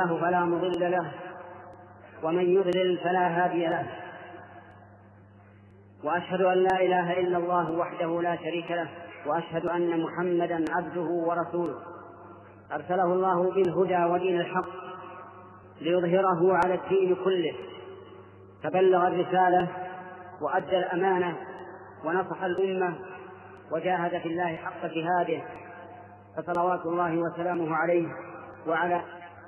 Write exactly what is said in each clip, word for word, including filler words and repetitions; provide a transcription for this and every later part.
الله فلا مضل له ومن يضلل فلا هادي له، وأشهد أن لا إله إلا الله وحده لا شريك له، وأشهد أن محمدا عبده ورسوله أرسله الله بالهدى ودين الحق ليظهره على الدين كله، فبلغ الرسالة وأدى الأمانة ونصح الأمة وجاهد في الله حق جهاده، فصلوات الله وسلامه عليه وعلى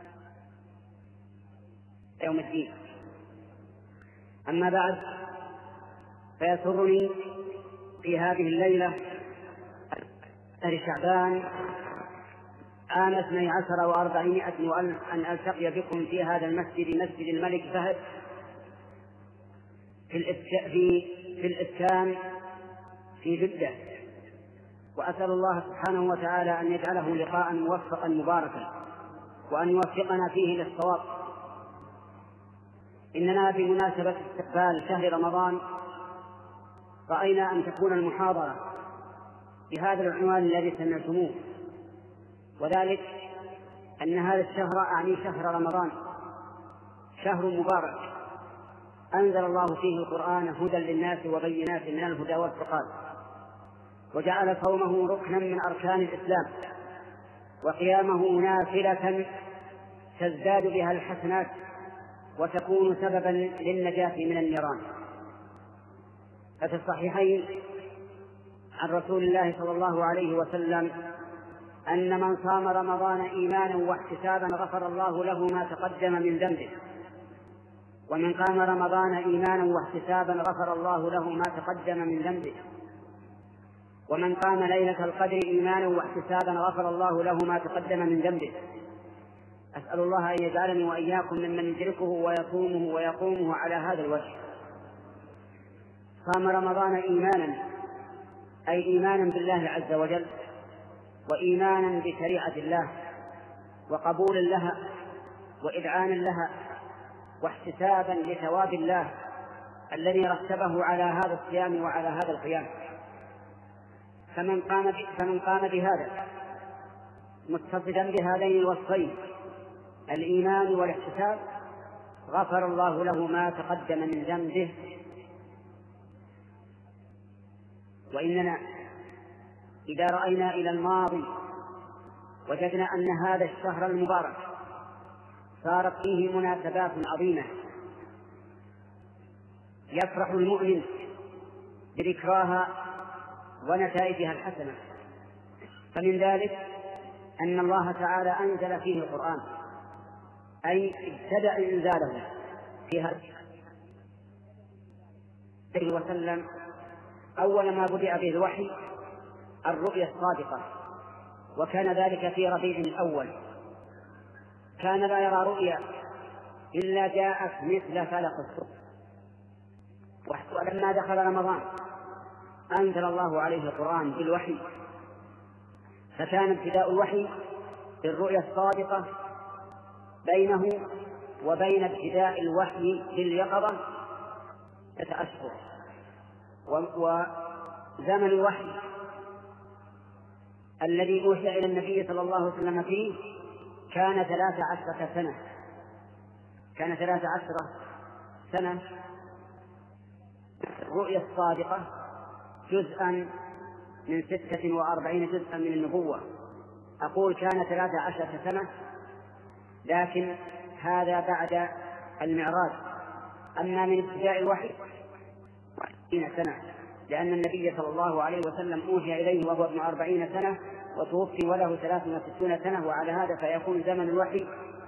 يوم الدين. أما بعد، فيسرني في هذه الليلة شهر شعبان عام اثني عشر وأربعمائة وألف أن ألتقي بكم في هذا المسجد، مسجد الملك فهد، في الإسكان في, في, الإسكان في جدة، وأسأل الله سبحانه وتعالى أن يجعله لقاء موفقا مباركا، وأن يوفقنا فيه للصواب. إننا بمناسبة استقبال شهر رمضان رأينا أن تكون المحاضرة بهذا العنوان الذي سمعتموه، وذلك أن هذا الشهر أعني شهر رمضان، شهر مبارك أنزل الله فيه القرآن هدى للناس وبينات من الهدى والفرقان، وجعل صومه ركنا من أركان الإسلام، وقيامه نافلة تزداد بها الحسنات وتكون سببا للنجاة من النيران. ففي الصحيحين عن رسول الله صلى الله عليه وسلم أن من صام رمضان إيمانا واحتسابا غفر الله له ما تقدم من ذنبه، ومن قام رمضان إيمانا واحتسابا غفر الله له ما تقدم من ذنبه، ومن قام ليلة القدر إيمانا واحتسابا غفر الله له ما تقدم من ذنبه. أسأل الله أن يجعلني وإياكم ممن يدركه ويصومه ويقومه على هذا الوجه. صام رمضان إيمانا، أي إيمانا بالله عز وجل، وإيمانا بشريعة الله، وقبولا لها، وإذعانا لها، واحتسابا لثواب الله الذي رتبه على هذا الصيام وعلى هذا القيام. فمن قام فمن قام بهذا متصدا بهذين الوصفين، الإيمان والاحتساب، غفر الله له ما تقدم من ذنبه. وإننا إذا رأينا إلى الماضي وجدنا أن هذا الشهر المبارك صارت فيه مناسبات عظيمة يفرح المؤمن بذكراها ونتائجها الحسنة. فمن ذلك أن الله تعالى أنزل فيه القرآن، أي ابتدأ إنزاله في هذا وسلم. أول ما بدأ به الوحي الرؤيا الصادقة، وكان ذلك في ربيع الأول. كان لا يرى رؤيا إلا جاءت مثل فلق الصبح. ولما دخل رمضان أنزل الله عليه القرآن بالوحي، فكان ابتداء الوحي بالرؤيا الصادقة بينه وبين ابتداء الوحي باليقظة ستة أشهر، وزمن الوحي الذي أوحي إلى النبي صلى الله عليه وسلم فيه كان ثلاث عشرة سنة كان ثلاث عشرة سنة الرؤيا الصادقة جزءا من ستة وأربعين جزءا من النبوة. أقول كان ثلاث عشرة سنة، لكن هذا بعد المعراج. أما من ابتداء الوحي عشرين سنة، لأن النبي صلى الله عليه وسلم أوحي إليه وهو ابن أربعين سنة، وتوفي وله ثلاث وستون سنة، وعلى هذا فيكون زمن الوحي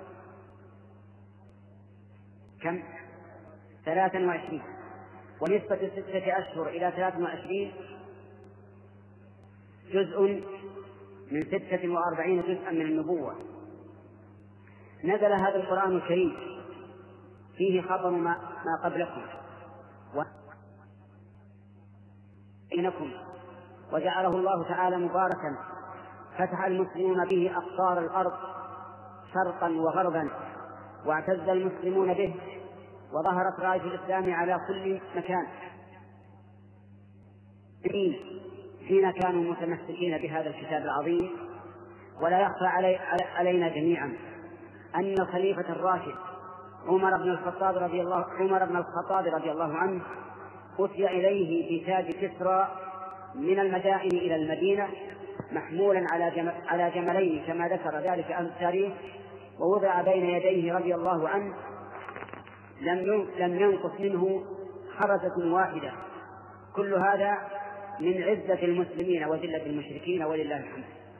كم؟ ثلاثا وعشرين. ونسبة ستة أشهر إلى ثلاث وعشرين جزء من ستة وأربعين جزءا من النبوة. نزل هذا القرآن الكريم فيه خبر ما, ما قبلكم وإنكم، وجعله الله تعالى مباركا، فتح المسلمون به أقطار الأرض شرقا وغربا، واعتز المسلمون به، وظهرت راية الإسلام على كل مكان حين كانوا متمسكين بهذا الكتاب العظيم. ولا يخفى علي علينا جميعا أن الخليفة الراشد عمر بن الخطاب رضي الله عمر بن الخطاب رضي الله عنه أتي إليه بتاج كسرى من المدائن إلى المدينة محمولا على جمل على جملين كما ذكر ذلك أهل التاريخ، ووضع بين يديه رضي الله عنه لم لم ينقص منه خرزة واحدة. كل هذا من عزة المسلمين وذلة المشركين ولله الحمد.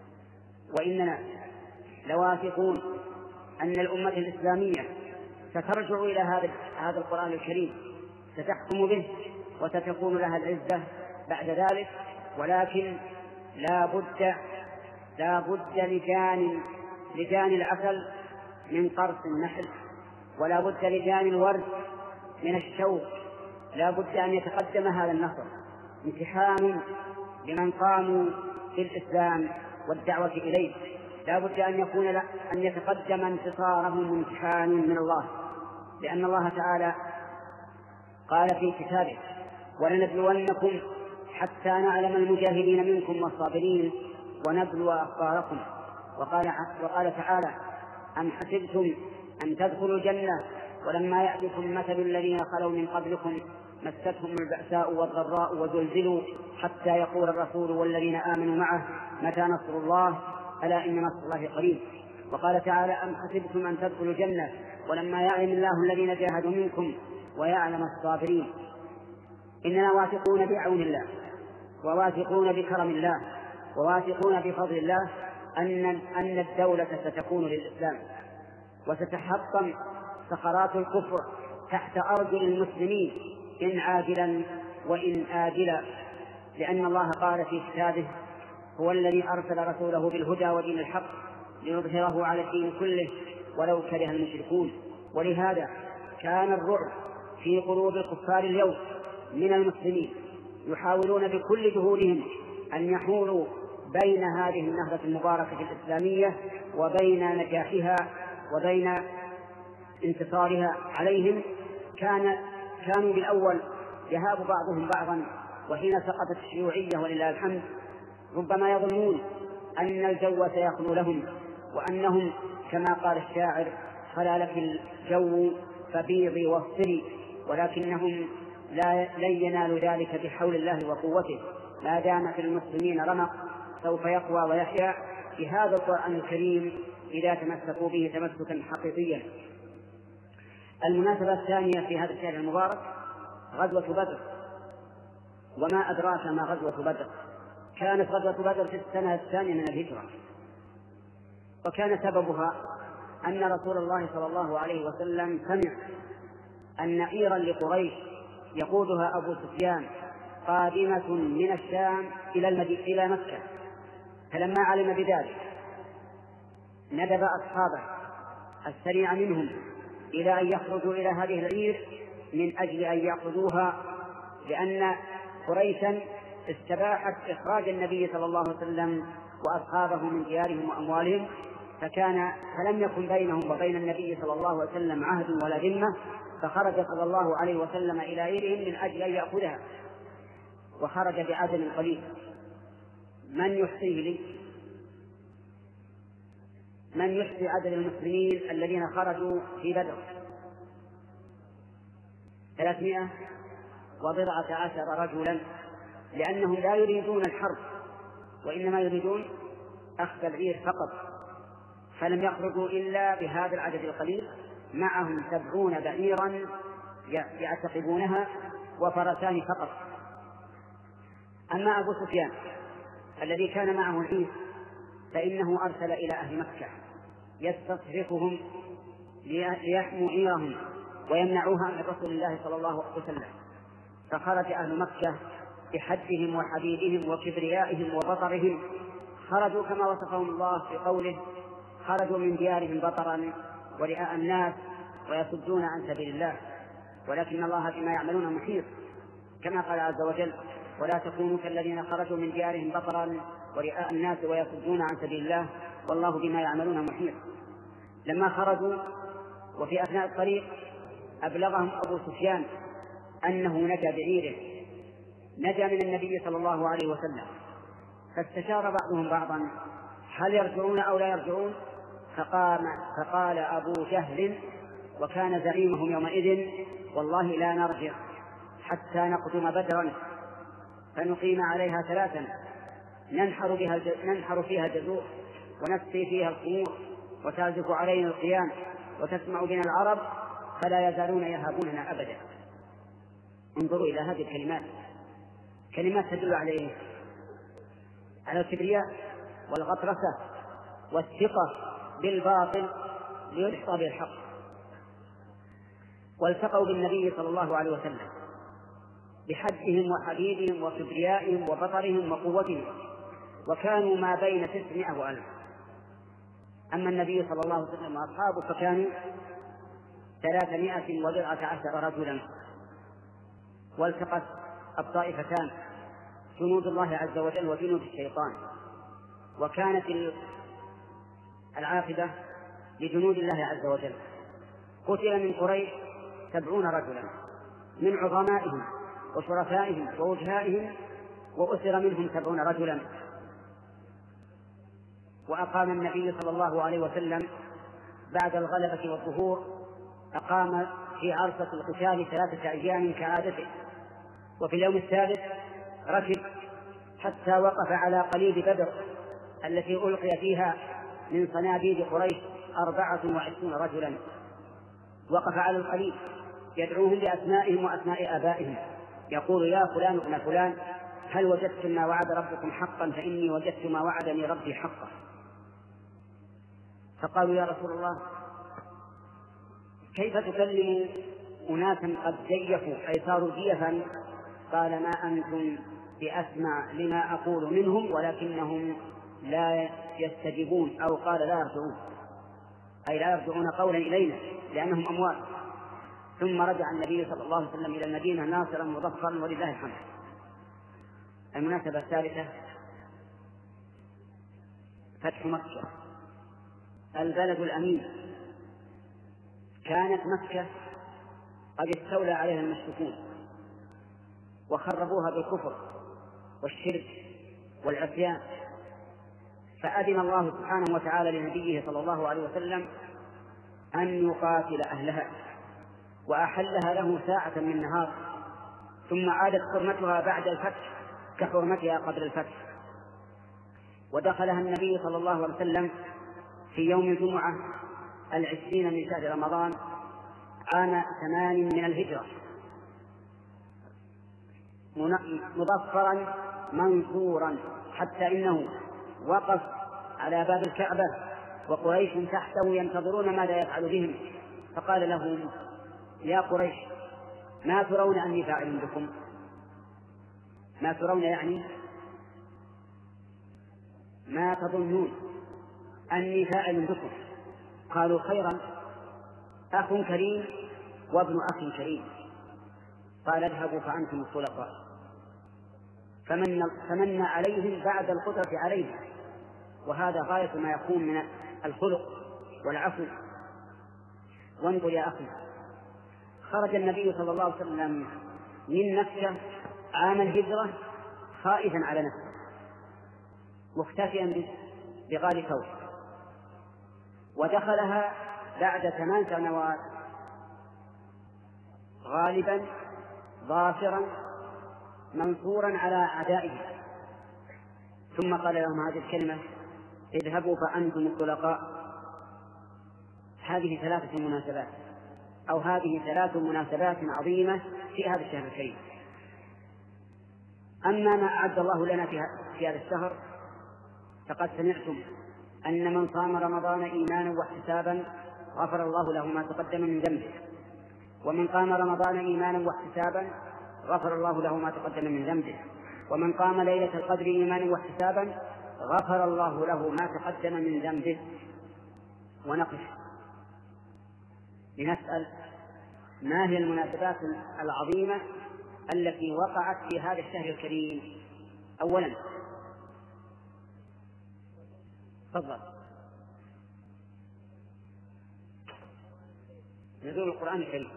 وإننا لواثقون أن الأمة الإسلامية سترجع إلى هذا هذا القرآن الكريم، ستحكم به وستكون لها العزة بعد ذلك، ولكن لا بد لا بد لجان لجان العسل من قرص النحل، ولا بد لجان الورد من الشوك. لا بد أن يتقدم هذا النصر امتحان لمن قاموا بالإسلام والدعوة إليه. لا بد أن يكون أن يتقدم انتصارهم امتحان من الله، لأن الله تعالى قال في كتابه: ولنبلونكم حتى نعلم المجاهدين منكم والصابرين ونبلو أخباركم. وقال, وقال تعالى: أم حسبتم أن تدخلوا الجنة ولما يأتكم مثل الذين خلوا من قبلكم مستهم البأساء والضراء وزلزلوا حتى يقول الرسول والذين آمنوا معه متى نصر الله ألا إن نصر الله قريب. وقال تعالى: أم حسبتم أن تدخلوا الجنة ولما يعلم الله الذين جاهدوا منكم ويعلم الصابرين. إننا واثقون بعون الله، وواثقون بكرم الله، وواثقون بفضل الله أن أن الدولة ستكون للإسلام، وستحطم صخرات الكفر تحت أرجل المسلمين إن عاجلا وإن آجلا، لأن الله قال في كتابه: هو الذي أرسل رسوله بالهدى ودين الحق ليظهره على الدين كله ولو كره المشركون. ولهذا كان الرعب في قلوب الكفار اليوم من المسلمين، يحاولون بكل جهودهم أن يحولوا بين هذه النهضة المباركة الإسلامية وبين نجاحها وبين انتصارها عليهم. كان كانوا بالأول يهاب بعضهم بعضا، وحين سقطت الشيوعية ولله الحمد ربما يظنون أن الجو سيخلو لهم، وأنهم كما قال الشاعر: خلا لك الجو فبيضي واصفري، ولكنهم لا لن ينالوا ذلك بحول الله وقوته. ما دام في المسلمين رمق سوف يقوى ويحيا بهذا القرآن الكريم إذا تمسكوا به تمسكا حقيقيا. المناسبة الثانية في هذا الشهر المبارك غزوة بدر. وما أدراك ما غزوة بدر؟ كانت غزوة بدر في السنة الثانية من الهجرة، وكان سببها أن رسول الله صلى الله عليه وسلم سمع أن عيرا لقريش يقودها أبو سفيان قادمة من الشام إلى المدينة إلى مكة، فلما علم بذلك ندب أصحابه السريع منهم إلى أن يخرجوا إلى هذه العير من أجل أن يأخذوها، لأن قريشا استباحت إخراج النبي صلى الله عليه وسلم وأصحابه من ديارهم وأموالهم، فكان فلم يكن بينهم وبين النبي صلى الله عليه وسلم عهد ولا ذمة، فخرج صلى الله عليه وسلم إلى عيرهم من أجل أن يأخذها، وخرج بعدد قليل. من يحصيه لي؟ من يحصي عدد المسلمين الذين خرجوا في بدر؟ ثلاثمائة وبضعة عشر رجلا، لأنهم لا يريدون الحرب وإنما يريدون أخذ العير فقط، فلم يخرجوا إلا بهذا العدد القليل، معهم سبعون بعيرا يعتقبونها وفرسان فقط. أما أبو سفيان الذي كان معه العير فإنه أرسل إلى أهل مكة يستصرخهم ليحموا عيرهم ويمنعوها من رسول الله صلى الله عليه وسلم، فخرج أهل مكة بحدهم وحديدهم وكبريائهم وبطرهم، خرجوا كما وصفهم الله في قوله: خرجوا من ديارهم بطرا ورئاء الناس ويصدون عن سبيل الله، ولكن الله بما يعملون محيط، كما قال عز وجل: ولا تكونوا كالذين خرجوا من ديارهم بطرا ورئاء الناس ويصدون عن سبيل الله والله بما يعملون محيط. لما خرجوا وفي أثناء الطريق أبلغهم أبو سفيان أنه نجا بعيره، نجا من النبي صلى الله عليه وسلم، فاستشار بعضهم بعضا هل يرجعون أو لا يرجعون، فقام فقال أبو جهل وكان زعيمهم يومئذ: والله لا نرجع حتى نقدم بدرا فنقيم عليها ثلاثا ننحر, بها ننحر فيها الجزور ونسقي فيها الخمور وتعزف علينا القيام وتسمع بنا العرب فلا يزالون يهابوننا أبدا. انظروا إلى هذه الكلمات، كلمات تدل عليه على الكبرياء والغطرسة والثقة بالباطل ليحصى بالحق. والتقوا بالنبي صلى الله عليه وسلم بحدهم وحديدهم وكبريائهم وبطرهم وقوتهم، وكانوا ما بين تسعمائة وألف. أما النبي صلى الله عليه وسلم وأصحابه فكانوا ثلاثمائة وبضعة عشر رجلا. والتقت الطائفتان جنود الله عز وجل وجنود الشيطان، وكانت العاقبة لجنود الله عز وجل. قتل من قريش سبعون رجلا من عظمائهم وشرفائهم ووجهائهم، وأسر منهم سبعون رجلا. وأقام النبي صلى الله عليه وسلم بعد الغلبة والظهور أقام في عرصة القتال ثلاثة أيام كعادته، وفي اليوم الثالث ركب حتى وقف على قليب بدر التي ألقي فيها من صناديد قريش أربعة وعشرون رجلا. وقف على القليب يدعوهم بأسمائهم وأسماء آبائهم، يقول: يا فلان ابن فلان، هل وجدتم ما وعد ربكم حقا؟ فإني وجدت ما وعدني ربي حقا. فقالوا: يا رسول الله، كيف تكلم أناسا قد جيفوا أي صاروا جيفا؟ قال: ما أنتم بأسمع لما أقول منهم ولكنهم لا يستجيبون، أو قال لا يرجعون، أي لا يرجعون قولا إلينا لأنهم أموات. ثم رجع النبي صلى الله عليه وسلم إلى المدينة ناصرا مظفرا ولله الحمد. المناسبة الثالثة فتح مكة البلد الأمين. كانت مكة قد استولى عليها المشركون وخربوها بالكفر والشرك والعصيان، فأذن الله سبحانه وتعالى لنبيه صلى الله عليه وسلم أن يقاتل أهلها، وأحلها له ساعة من نهار، ثم عادت حرمتها بعد الفتح كحرمتها قبل الفتح. ودخلها النبي صلى الله عليه وسلم في يوم الجمعة العشرين من شهر رمضان عام ثمان من الهجرة، مظفرا منصورا، حتى إنه وقف على باب الكعبة وقريش تحته ينتظرون ماذا يفعل بهم، فقال لهم: يا قريش، ما ترون أني فاعل بكم؟ ما ترون يعني ما تظنون أني فاعل بكم؟ قالوا: خيرا، أخ كريم وابن أخ كريم. قال: اذهبوا فأنتم الخلفاء. فمن, فمن عليهم بعد القدرة عليهم، وهذا غاية ما يكون من الخلق والعفو. وانظر يا أخي، خرج النبي صلى الله عليه وسلم من مكة عام الهجرة خائفا على نفسه مختفيا بغار ثور، ودخلها بعد ثمان سنوات غالبا ظافرا منصورا على أعدائه. ثم قال لهم هذه الكلمة: اذهبوا فأنتم الطلقاء. هذه ثلاثة مناسبات أو هذه ثلاث مناسبات عظيمة في هذا الشهر الكريم. أما ما أعد الله لنا في هذا الشهر فقد سمعتم أن من صام رمضان إيمانا واحتسابا غفر الله له ما تقدم من ذنبه، ومن قام رمضان إيمانا واحتسابا غفر الله له ما تقدم من ذنبه، ومن قام ليلة القدر إيمانا واحتسابا غفر الله له ما تقدم من ذنبه. ونقف لنسأل: ما هي المناسبات العظيمة التي وقعت في هذا الشهر الكريم؟ أولا، تفضل، نزول القرآن الكريم.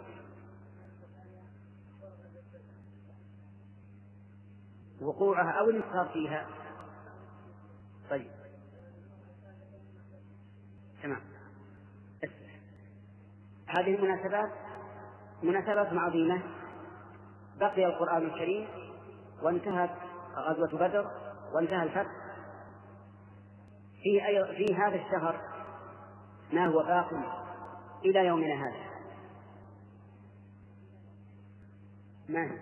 وقوعها أو الانتصار فيها. طيب، تمام. هذه المناسبات مناسبات عظيمة. بقي القرآن الكريم وانتهت غزوة بدر وانتهى الفتح. في, أي... في هذا الشهر ما هو باق إلى يومنا هذا. ما هي؟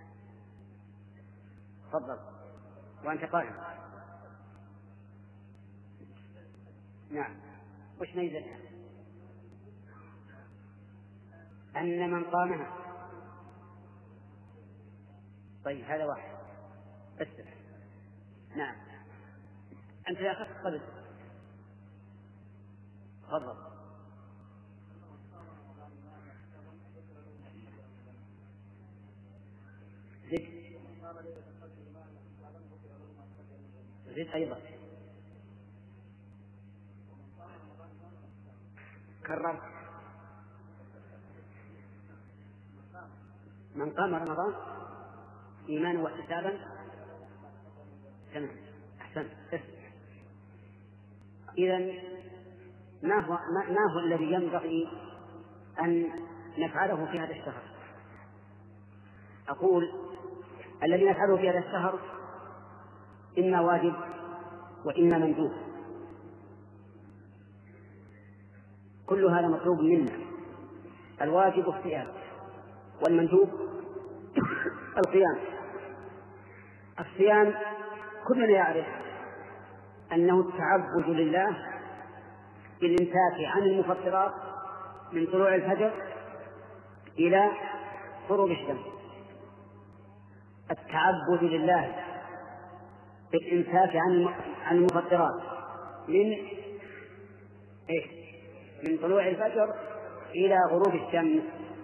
تفضل وأنت قائم. نعم. وش ميزتها؟ أن من قامها. طيب هذا واحد بس. نعم. أنت يا أخي قبل. تفضل. زد زد أيضا. كرر. من قام رمضان إيمانا واحتسابا. تمام. أحسن. إذن ما هو ما هو الذي ينبغي أن نفعله في هذا الشهر؟ أقول الذي نفعله في هذا الشهر إما واجب وإما مندوب. كل هذا مطلوب منا. الواجب الصيام والمندوب القيام. الصيام كلنا يعرف أنه التعبد لله بالإمساك عن المفطرات من طلوع الفجر إلى غروب الشمس. التعبد لله بالإمساك عن المفطرات من إيه؟ من طلوع الفجر إلى غروب الشمس.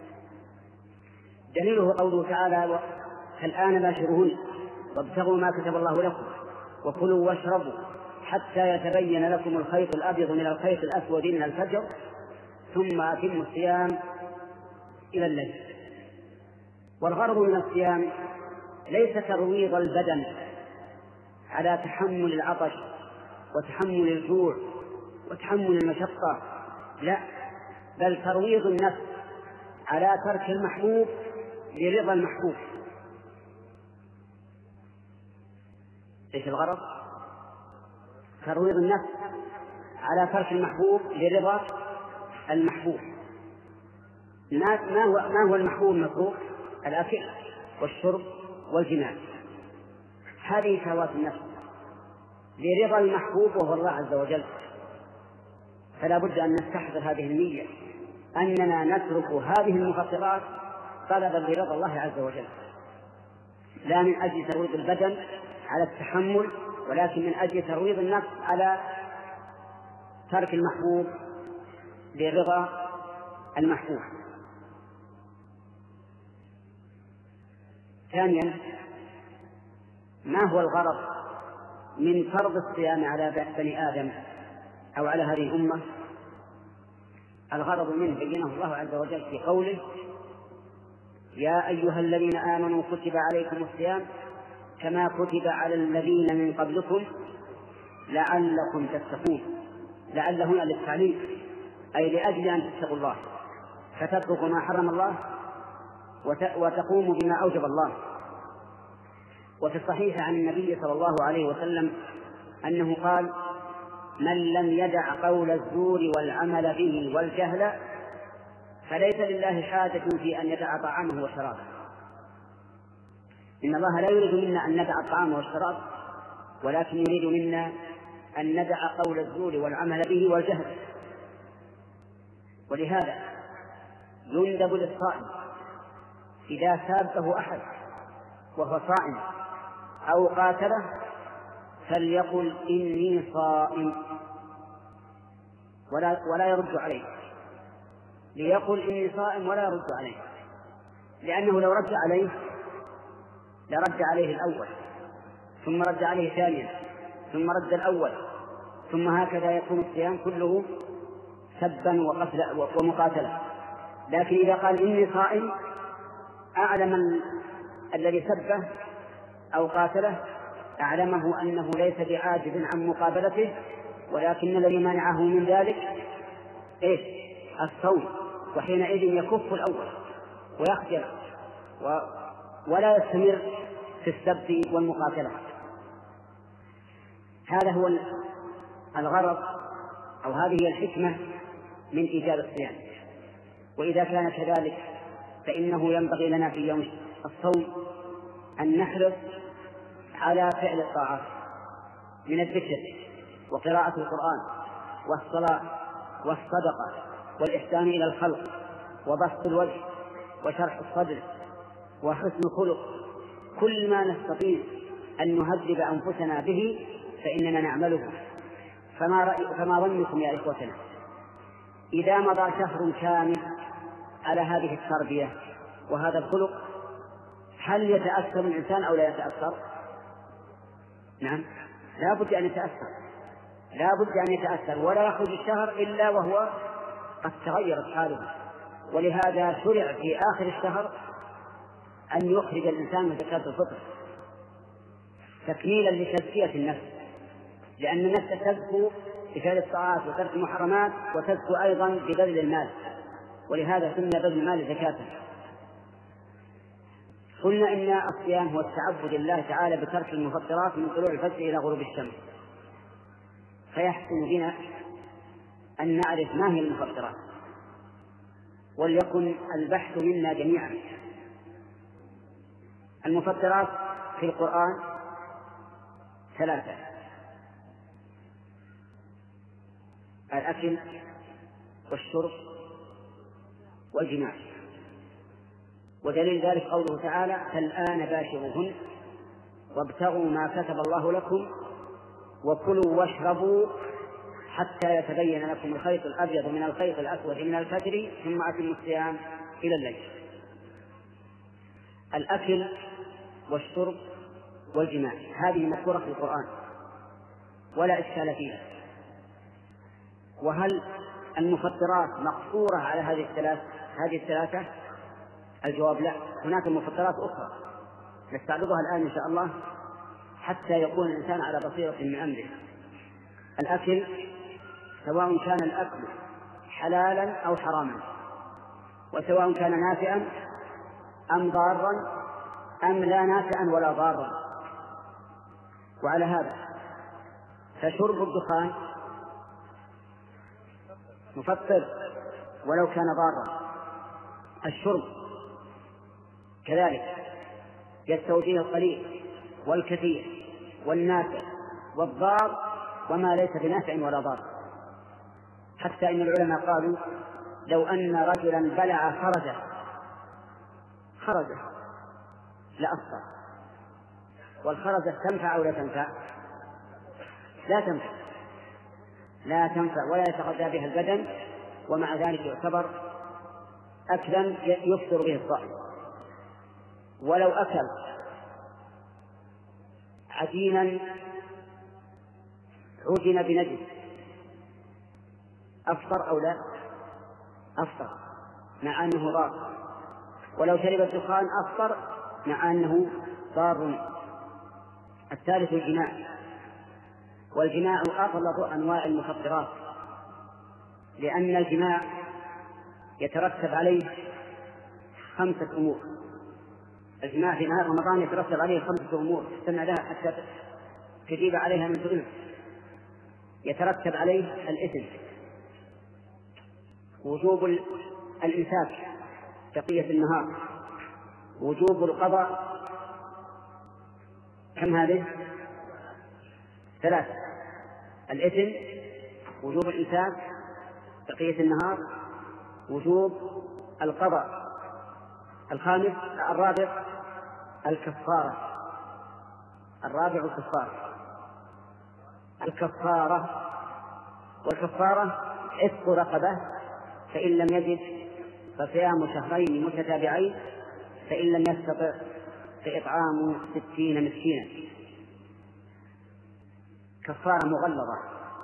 دليله قوله تعالى: فالآن باشروهن وابتغوا ما كتب الله لكم وكلوا واشربوا حتى يتبين لكم الخيط الأبيض من الخيط الأسود من الفجر ثم أتموا الصيام إلى الليل. والغرض من الصيام ليس ترويض البدن على تحمل العطش وتحمل الجوع وتحمل المشقة، لا، بل ترويض النفس على ترك المحبوب لرضا المحبوب. ايش الغرض؟ ترويض النفس على ترك المحبوب لرضا المحبوب. ما هو ما هو المحبوب المكروه؟ الأكل والشرب والجماع. هذه شهوات النفس لرضا المحبوب وهو الله عز وجل. فلا بد أن نستحضر هذه النية أننا نترك هذه المفطرات طلبا لرضا الله عز وجل، لا من أجل ترويض البدن على التحمل، ولكن من أجل ترويض النفس على ترك المحبوب لرضا المحبوب. ثانيا، ما هو الغرض من فرض الصيام على بني آدم أو على هذه الأمة؟ الغرض منه بينه الله عز وجل في قوله: يا أيها الذين آمنوا كتب عليكم الصيام كما كتب على الذين من قبلكم لعلكم تتقون. لعل هنا للتعليم، أي لأجل أن تتقوا الله فتتركوا ما حرم الله وتقوموا بما أوجب الله. وفي الصحيح عن النبي صلى الله عليه وسلم أنه قال: من لم يدع قول الزور والعمل به والجهل فليس لله حاجة في أن يدع طعامه وشرابه. إن الله لا يريد منا أن ندع الطعام والشراب، ولكن يريد منا أن ندع قول الزور والعمل به والجهل. ولهذا يندب للصائم إذا سابه أحد وهو صائم أو قاتله فليقل إني صائم ولا, ولا يرد عليه. ليقل إني صائم ولا يرد عليه، لأنه لو رد عليه لرد عليه الأول ثم رد عليه ثانيا ثم رد الأول، ثم هكذا يكون الصيام كله سبا وقتل ومقاتلة. لكن إذا قال إني صائم أعلم الذي سبه أو قاتله، أعلمه أنه ليس بعاجز عن مقابلته، ولكن الذي منعه من ذلك إيش؟ الصوم. وحينئذ يكف الأول ويخجل و... ولا يستمر في السب والمقاتلة. هذا هو الغرض أو هذه هي الحكمة من إيجاب الصيام. وإذا كان كذلك فإنه ينبغي لنا في يوم الصوم أن نحرص على فعل الطاعات من الذكر وقراءة القرآن والصلاة والصدقة والإحسان إلى الخلق وبسط الوجه وشرح الصدر وحسن الخلق. كل ما نستطيع أن نهذب أنفسنا به فإننا نعمله. فما, رأي فما ظنكم يا إخوتنا إذا مضى شهر كامل على هذه التربية وهذا الخلق، هل يتأثر الإنسان أو لا يتأثر؟ نعم، لا بد أن يتأثر، لا بد أن يتأثر، ولا يخرج الشهر إلا وهو قد تغيرت حاله. ولهذا شرع في آخر الشهر أن يخرج الإنسان من زكاة الفطر تكميلا لتزكية النفس، لأن النفس تزكو بفعل الطاعات وترك المحرمات وتزكو أيضا ببذل المال، ولهذا سمي بذل المال زكاة. قلنا إن الصيام هو التعبد لله تعالى بترك المفطرات من طلوع الفجر إلى غروب الشمس، فيحسن بنا أن نعرف ما هي المفطرات، وليكن البحث منا جميعا. المفطرات في القرآن ثلاثة: الأكل والشرب والجماع. ودليل ذلك قوله تعالى: فالآن باشروهن وابتغوا ما كتب الله لكم وكلوا واشربوا حتى يتبين لكم الخيط الأبيض من الخيط الأسود من الفجر ثم أتموا الصيام إلى الليل. الأكل والشرب والجماع هذه مذكورة في القرآن ولا إشكال فيها. وهل المفطرات مقصورة على هذه الثلاث هذه الثلاثة؟ الجواب لا، هناك مفطرات أخرى نستعرضها الآن إن شاء الله حتى يكون الإنسان على بصيرة من أمره. الأكل سواء كان الأكل حلالا أو حراما، وسواء كان نافعا أم ضارا أم لا نافعا ولا ضارا. وعلى هذا فشرب الدخان مفطر ولو كان ضارا، الشرب كذلك يستوي فيه القليل والكثير والنافع والضار وما ليس بنافع ولا ضار. حتى إن العلماء قالوا: لو أن رجلا بلع خرجه خرجه لأفطر. والخرجة تنفع أو لا تنفع؟ لا تنفع، لا تنفع ولا يتغذى بها البدن، ومع ذلك يعتبر أكلا يفطر به الصائم. ولو أكل عجينا عجن بنجس أفطر أو لا؟ أفطر مع أنه ضار. ولو شرب الدخان أفطر مع أنه ضار. الثالث الجماع، والجماع أغلظ أنواع المفطرات، لأن الجماع يترتب عليه خمسة أمور. الجماع في نهار رمضان يترتب عليه خمسة أمور استمع لها حتى تجيب عليها من سؤال. يترتب عليه الإثم، وجوب الإمساك بقية النهار، وجوب القضاء. كم هذه؟ ثلاثة: الإثم، وجوب الإمساك بقية النهار، وجوب القضاء. الخامس الرابع الكفارة. الرابع الكفارة الكفارة والكفارة عتق رقبة، فإن لم يجد فصيام شهرين متتابعين، فإن لم يستطع فإطعام ستين مسكينا. كفارة مغلظة،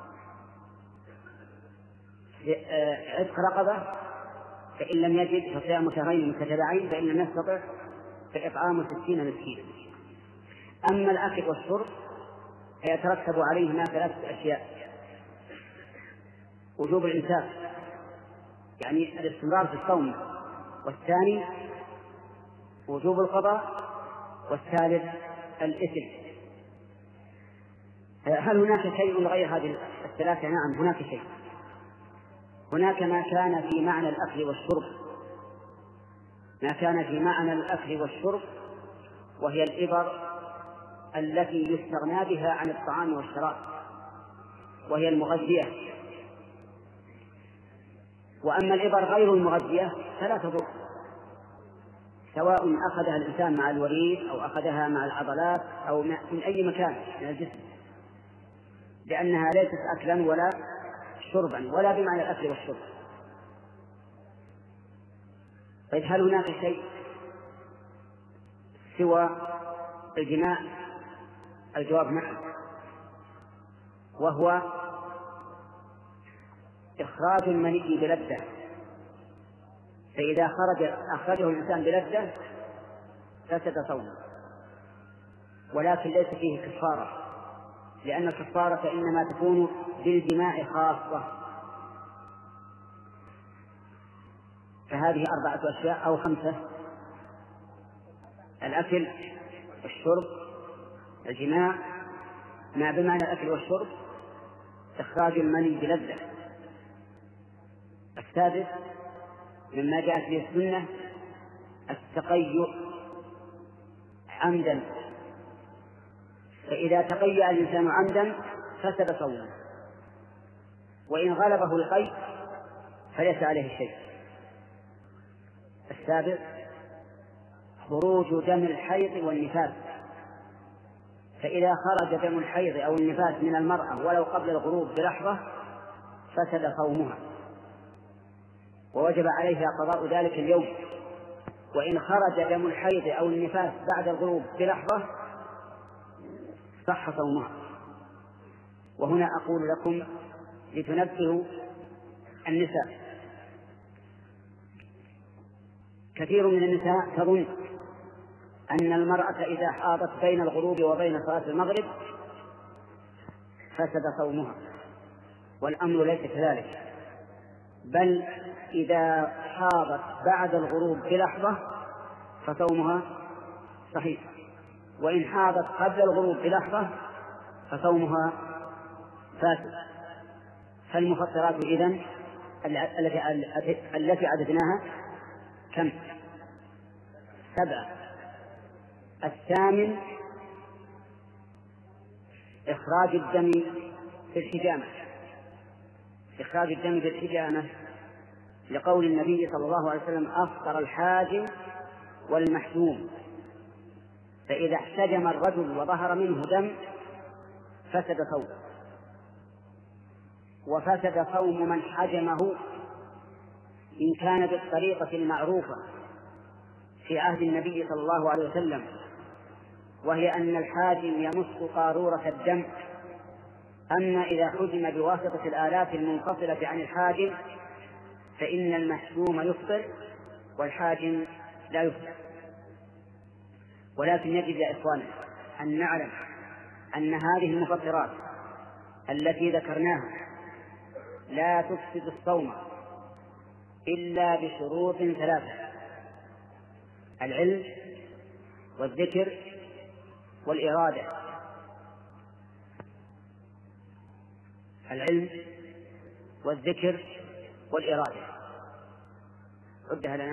عتق رقبة، فإن لم يجد فصيام شهرين متتابعين، فإن لم يستطع فإطعام ستين مسكينا. أما الأكل والشرب فيترتب عليهما ثلاثة أشياء: وجوب الإمساك يعني الاستمرار في الصوم، والثاني وجوب القضاء، والثالث الإثم. هل هناك شيء غير هذه الثلاثة؟ نعم هناك شيء. هناك ما كان في معنى الأكل والشرب، ما كان في معنى الأكل والشرب وهي الإبر التي يستغنى بها عن الطعام والشراب، وهي المغذية. وأما الإبر غير المغذية فلا تضر، سواء أخذها الإنسان مع الوريد أو أخذها مع العضلات أو من أي مكان من الجسم، لأنها ليست أكلا ولا شربا ولا بمعنى الأكل والشرب. طيب هل هناك شيء سوى الجماع؟ الجواب نعم، وهو إخراج المني بلذة. فإذا خرج أخرجه الإنسان بلذة فسد صومه، ولكن ليس فيه كفارة، لأن الكفارة إنما تكون بالجماع خاصة. فهذه أربعة أشياء أو خمسة: الأكل، الشرب، الجماع ما بمعنى الأكل والشرب، إخراج المني بلذة. السادس مما جاءت به السنة التقيؤ عمدا، فإذا تقيأ الإنسان عمدا فسد صومه، وإن غلبه القيء فليس عليه شيء. السابع خروج دم الحيض والنفاس، فإذا خرج دم الحيض أو النفاس من المرأة ولو قبل الغروب بلحظة فسد صومها ووجب عليها قضاء ذلك اليوم، وإن خرج دم الحيض أو النفاس بعد الغروب بلحظة صح صومها. وهنا أقول لكم لتنبهوا النساء، كثير من النساء تظن أن المرأة إذا حاضت بين الغروب وبين صلاة المغرب فسد صومها، والأمر ليس كذلك، بل إذا حاضت بعد الغروب بلحظة فصومها صحيح، وإن حاضت قبل الغروب بلحظة فصومها فاسد. فالمفطرات إذن التي عددناها كم؟ سبعة. الثامن إخراج الدم في الحجامة، إخراج الدم في الحجامة لقول النبي صلى الله عليه وسلم أفطر الحاجم والمحجوم، فإذا احتجم الرجل وظهر منه دم فسد صومه، وفسد صوم من حجمه إن كان بالطريقة المعروفة في عهد النبي صلى الله عليه وسلم، وهي أن الحاجم يمص قارورة الدم. أما إذا حجم بواسطة الآلات المنفصلة عن الحاجم فإن المحجوم يفطر والحاجم لا يفطر. ولكن يجب يا إخوان أن نعلم أن هذه المفطرات التي ذكرناها لا تفسد الصوم إلا بشروط ثلاثة: العلم والذكر والإرادة. العلم والذكر والإرادة. عدها لنا.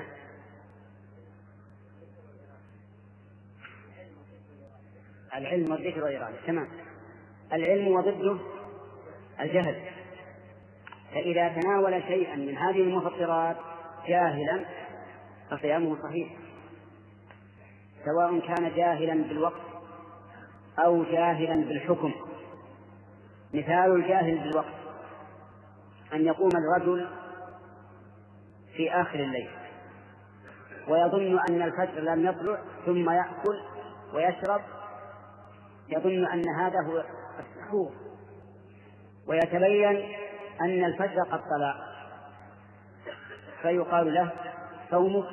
العلم والذكر والإرادة، تمام. العلم وضده الجهل، فإذا تناول شيئا من هذه المفطرات جاهلا فصيامه صحيح، سواء كان جاهلا بالوقت أو جاهلا بالحكم. مثال الجاهل بالوقت أن يقوم الرجل في آخر الليل ويظن أن الفجر لم يطلع ثم يأكل ويشرب، يظن أن هذا هو السحور، ويتبين أن الفجر قد طلع، فيقال له صومك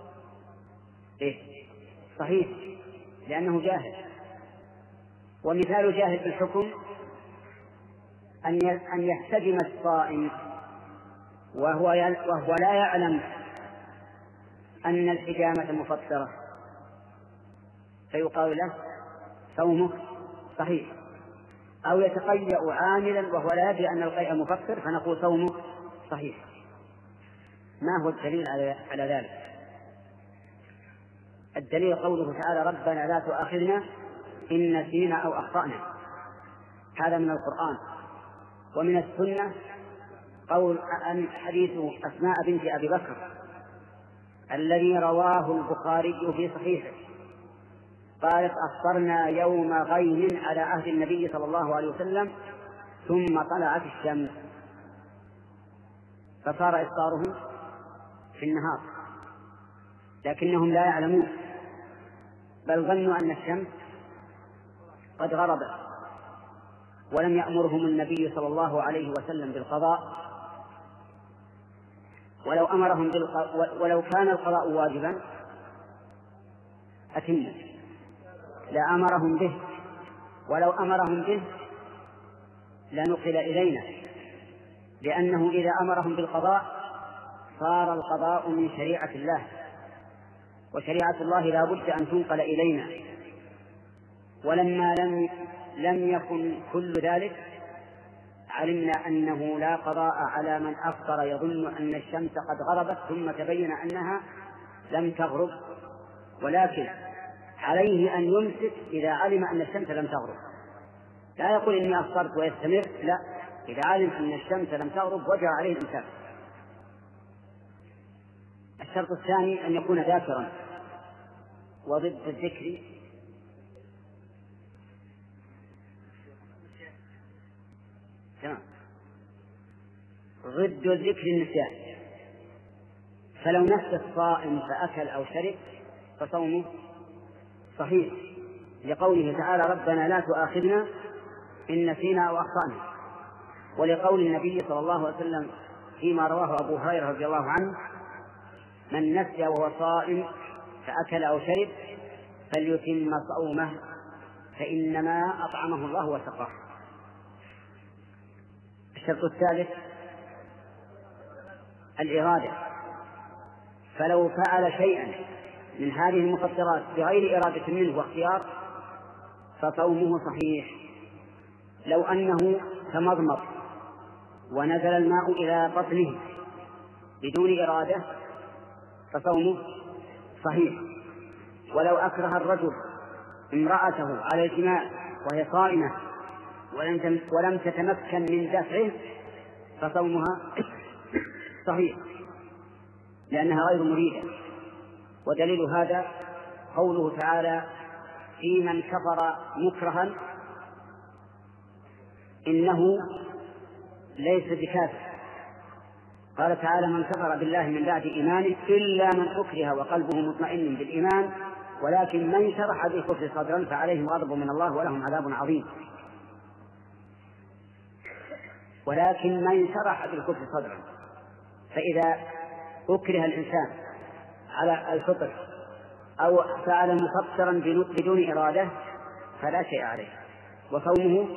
إيه؟ صحيح، لأنه جاهل. ومثال جاهل بالحكم أن يحتجم الصائم وهو وهو لا يعلم أن الحجامة مفطرة، فيقال له صومه صحيح. أو يتقيأ عاملا وهو لا يدري أن القيء مفطر، فنقول صومه صحيح. ما هو الدليل على ذلك؟ الدليل قوله تعالى: ربنا لا تؤاخذنا إن نسينا أو أخطأنا. هذا من القرآن. ومن السنة قول أن حديث أسماء بنت أبي بكر الذي رواه البخاري في صحيحه، قالت: أفطرنا يوم غيم على عهد النبي صلى الله عليه وسلم ثم طلعت الشمس، فصار إفطارهم في النهار، لكنهم لا يعلمون، بل ظنوا أن الشمس قد غربت، ولم يأمرهم النبي صلى الله عليه وسلم بالقضاء. ولو أمرهم بالقضاء ولو كان القضاء واجبا أتم لأمرهم به، ولو أمرهم به لنقل إلينا، لأنه إذا أمرهم بالقضاء صار القضاء من شريعة الله، وشريعة الله لا بد أن تنقل إلينا. ولما لم لم يكن كل ذلك علمنا أنه لا قضاء على من أفطر يظن أن الشمس قد غربت ثم تبين أنها لم تغرب، ولكن عليه أن يمسك إذا علم أن الشمس لم تغرب. لا يقول إني أفطرت ويستمر، لا، إذا علم أن الشمس لم تغرب وجب عليه الإمساك. الشرط الثاني أن يكون ذاكرا، وضد الذكر تمام ضد الذكر النسيان. فلو نسى الصائم فأكل أو شرب فصومه صحيح، لقوله تعالى: ربنا لا تؤاخذنا إن نسينا أو أخطأنا، ولقول النبي صلى الله عليه وسلم فيما رواه أبو هريرة رضي الله عنه: من نسي وهو صائم فأكل أو شرب فليتم صومه فإنما أطعمه الله وسقاه. الشرط الثالث الإرادة، فلو فعل شيئا من هذه المفطرات بغير إرادة منه واختيار فصومه صحيح. لو أنه تمضمض ونزل الماء إلى بطنه بدون إرادة فصومه صحيح. ولو أكره الرجل امرأته على الجماع وهي صائمة ولم تتمكن من دفعه فصومها صحيح، لأنها غير مريدة. ودليل هذا قوله تعالى: في من كفر مكرها إنه ليس بكافر. قال تعالى: من كفر بالله من بعد إيمانه إلا من أكره وقلبه مطمئن بالإيمان ولكن من شرح بالكفر صدرا فعليهم غضب من الله ولهم عذاب عظيم. ولكن من شرح بالكفر صدرا، فإذا أكره الإنسان على الفطر أو فعل مفطرا بدون إرادة فلا شيء عليه، وصومه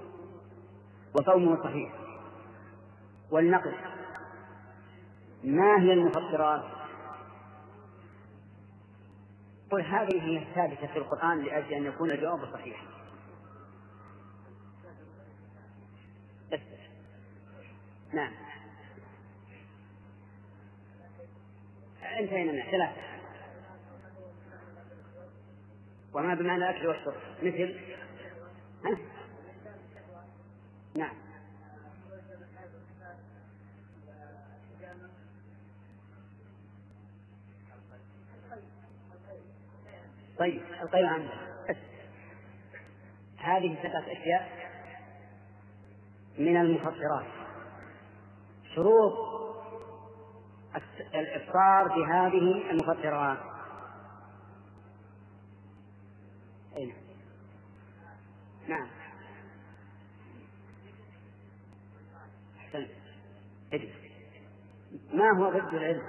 وصومه صحيح. والنقل: ما هي المفطرات؟ قل هذه هي الثابتة في القرآن لأجل أن يكون الجواب صحيح. بس. نعم، انتهينا من ثلاثة. وما بمعنى الأكل والشرب مثل ها؟ نعم. طيب القيء عندنا هذه ستة أشياء من المفطرات. شروط الإفطار بهذه المفطرات: أين؟ نعم أحسنت. ما هو ضد العلم؟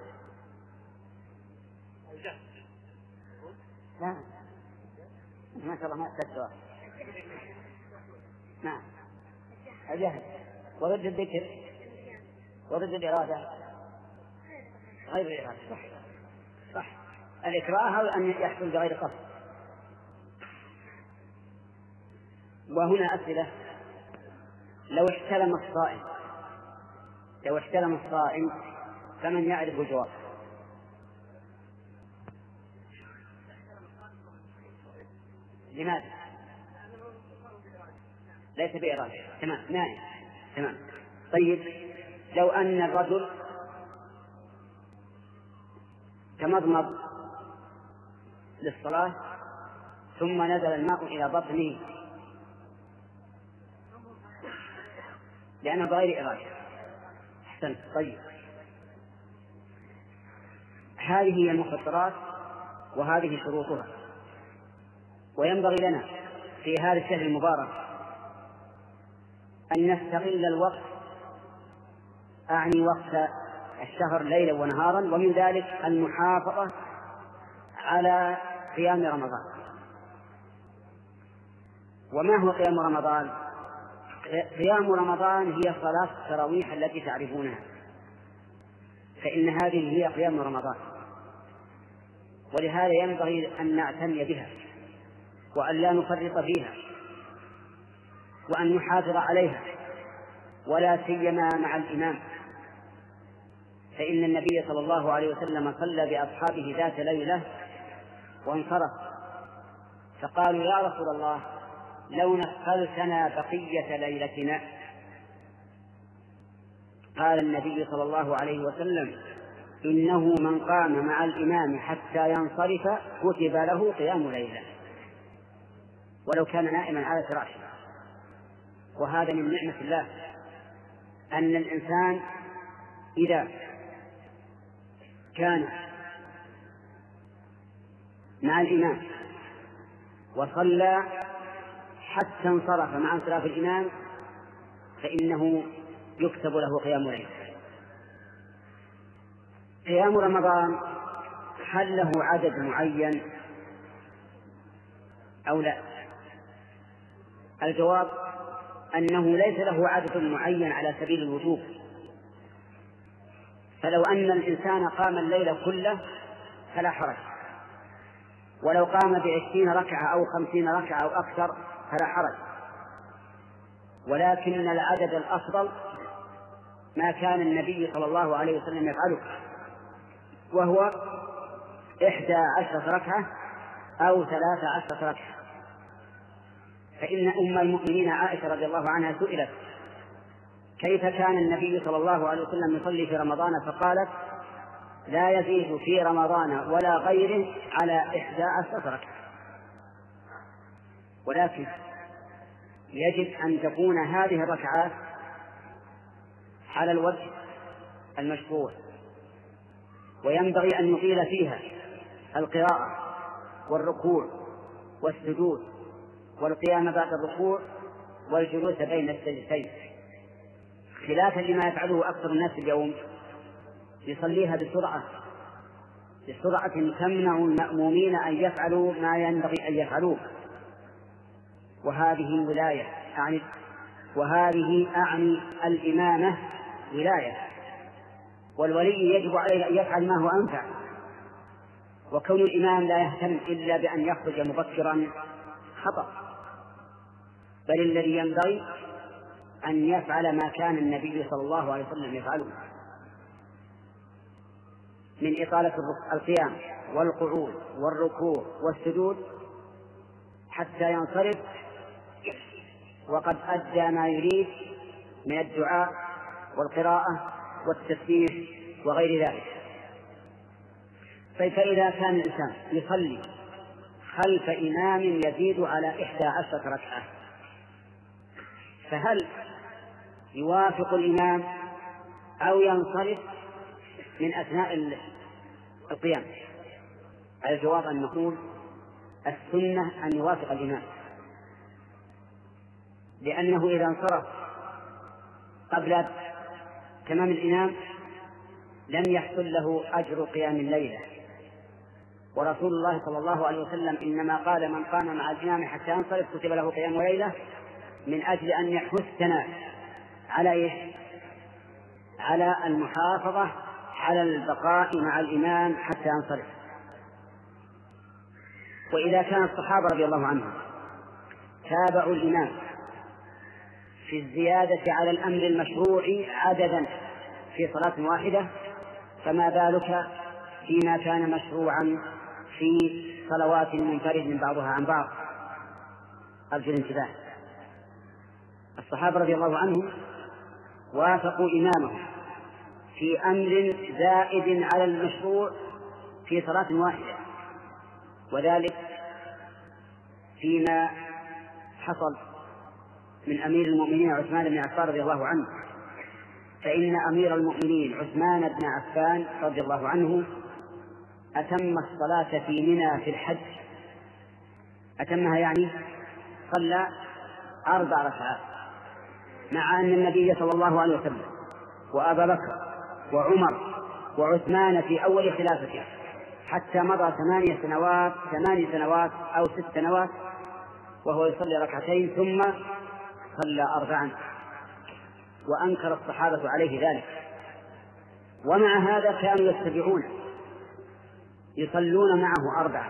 لا ما شاء الله ما أتذكر. نعم الجهل. وضد الذكر وضد الإرادة غير الإرادة. صح صح. الإكراه أن يحصل بغير قصد. وهنا أسئلة. لو احتلم الصائم لو احتلم الصائم فمن يعرف الجواب؟ لماذا؟ ليس بإرادة. تمام نائم. تمام. طيب لو أن الرجل تمضمض للصلاة ثم نزل الماء إلى بطنه لأنه بغير إرادة. أحسنت. طيب هذه هي المختصرات وهذه شروطها. وينبغي لنا في هذا الشهر المبارك أن نستغل الوقت، أعني وقت الشهر ليلا ونهارا، ومن ذلك المحافظة على قيام رمضان. وما هو قيام رمضان؟ قيام رمضان هي صلاة التراويح التي تعرفونها، فإن هذه هي قيام رمضان، ولهذا ينبغي أن نعتني بها وأن لا نفرط فيها وأن نحافظ عليها، ولا سيما مع الإمام، فإن النبي صلى الله عليه وسلم صلى بأصحابه ذات ليلة وانصرف، فقالوا يا رسول الله لو نخلتنا بقية ليلتنا. قال النبي صلى الله عليه وسلم إنه من قام مع الإمام حتى ينصرف كتب له قيام ليلة ولو كان نائما على فراشه. وهذا من نعمة الله أن الإنسان إذا كان مع الإمام وصلى حتى انصرف مع انصراف الإمام فإنه يكتب له قيام ليلة. قيام رمضان هل له عدد معين أو لا؟ الجواب أنه ليس له عدد معين على سبيل الوجوب، فلو أن الإنسان قام الليل كله فلا حرج، ولو قام بعشرين ركعة أو خمسين ركعة أو أكثر فلا حرج، ولكن العدد الأفضل ما كان النبي صلى الله عليه وسلم يفعله، وهو إحدى عشرة ركعة أو ثلاث عشرة ركعة. فإن أم المؤمنين عائشة رضي الله عنها سئلت كيف كان النبي صلى الله عليه وسلم يصلي في رمضان، فقالت لا يزيد في رمضان ولا غيره على إحدى عشرة ركعة. ولكن يجب أن تكون هذه الركعات على الوجه المشروع، وينبغي أن يطيل فيها القراءة والركوع والسجود والقيام بعد الركوع والجلوس بين السجدتين، خلافا لما يفعله أكثر الناس اليوم، يصليها بسرعة بسرعة تمنع المأمومين أن يفعلوا ما ينبغي أن يفعلوه. وهذه ولاية أعني وهذه أعني الإمامة ولاية، والولي يجب عليه أن يفعل ما هو أنفع، وكون الإمام لا يهتم إلا بأن يخرج مبكرا خطأ، بل الذي ينبغي أن يفعل ما كان النبي صلى الله عليه وسلم يفعله من إطالة القيام والقعود والركوع والسجود حتى ينصرف وقد أدى ما يريد من الدعاء والقراءة والتسبيح وغير ذلك. فإذا كان الإنسان يصلي خلف إمام يزيد على إحدى عشرة ركعة، فهل يوافق الإمام أو ينصرف من أثناء القيام؟ الجواب أن نقول السنة أن يوافق الإمام، لأنه إذا انصرف قبل تمام الإمام لم يحصل له أجر قيام الليلة. ورسول الله صلى الله عليه وسلم إنما قال من قام مع الإمام حتى ينصرف كتب له قيام ليلة، من أجل أن يحثنا على إيه؟ على المحافظة على البقاء مع الإمام حتى ينصرف. وإذا كان الصحابة رضي الله عنهم تابعوا الإمام في الزيادة على الأمر المشروع عددا في صلاة واحدة، فما بالك فيما كان مشروعا في صلوات منفرد من بعضها عن بعض. أرجو الانتباه. الصحابة رضي الله عنهم وافقوا إمامهم في أمر زائد على المشروع في صلاة واحدة، وذلك فيما حصل من أمير المؤمنين عثمان بن عفان رضي الله عنه. فإن أمير المؤمنين عثمان بن عفان رضي الله عنه أتم الصلاة في منى في الحج، أتمها يعني صلى أربع ركعات، مع أن النبي صلى الله عليه وسلم وأبا بكر وعمر وعثمان في أول خلافته حتى مضى ثمانية سنوات ثمانية سنوات أو ست سنوات وهو يصلي ركعتين ثم صلى أربعا، وأنكر الصحابة عليه ذلك. ومع هذا كانوا يتبعون يصلون معه أربعا.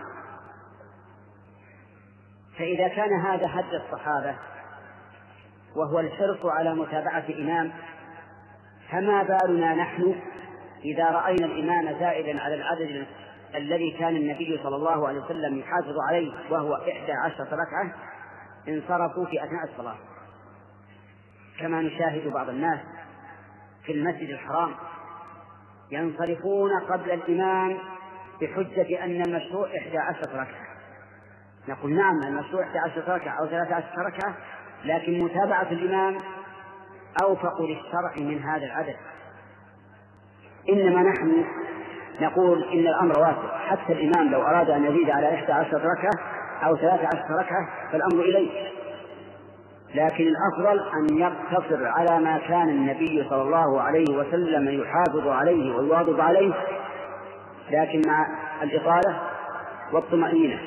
فإذا كان هذا حد الصحابة وهو الحرص على متابعة إمام، فما بالنا نحن إذا رأينا الإمام زائدا على العدد الذي كان النبي صلى الله عليه وسلم يحافظ عليه وهو إحدى عشرة ركعة انصرفوا في أثناء الصلاة، كما نشاهد بعض الناس في المسجد الحرام ينصرفون قبل الإمام بحجة أن المشروع إحدى عشرة ركعة. نقول نعم المشروع إحدى عشرة ركعة أو ثلاثة عشرة ركعة، لكن متابعة الإمام أوفق للشرع من هذا العدد. إنما نحن نقول إن الأمر واسع، حتى الإمام لو أراد أن يزيد على إحدى عشرة ركعة أو ثلاثة عشرة ركعة فالأمر إليه، لكن الأفضل أن يقتصر على ما كان النبي صلى الله عليه وسلم يحافظ عليه ويواظب عليه، لكن مع الإطالة والطمأنينة.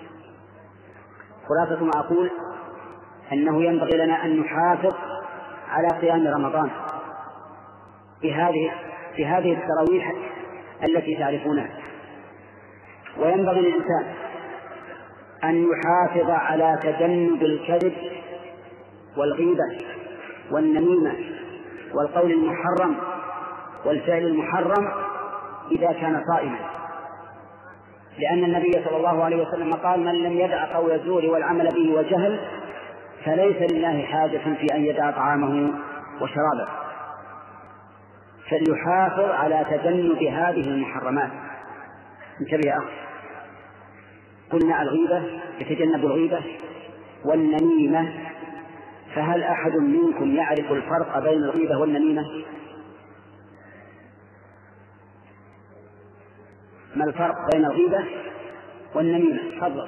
خلاصة ما أقول أنه ينبغي لنا أن نحافظ على قيام رمضان بهذه بهذه التراويح التي تعرفونها، وينبغي للإنسان أن يحافظ على تجنب الكذب والغيبة والنميمة والقول المحرم والفعل المحرم إذا كان صائما، لأن النبي صلى الله عليه وسلم قال: من لم يدع قول الزور والعمل به وجهل فليس لله حاجة في أن يدع طعامه وشرابه. فليحافظ على تجنب هذه المحرمات. انتبه يا أخي، قلنا الغيبة يتجنب الغيبة والنميمة، فهل أحد منكم يعرف الفرق بين الغيبة والنميمة؟ ما الفرق بين الغيبة والنميمة؟ تفضل.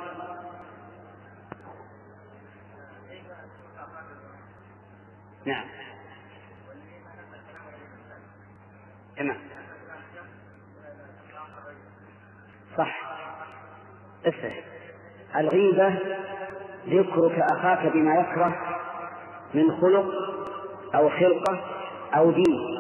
نعم تمام صح. اسمع، الغيبة ذكرك أخاك بما يكره من خلق أو خلقة أو دين،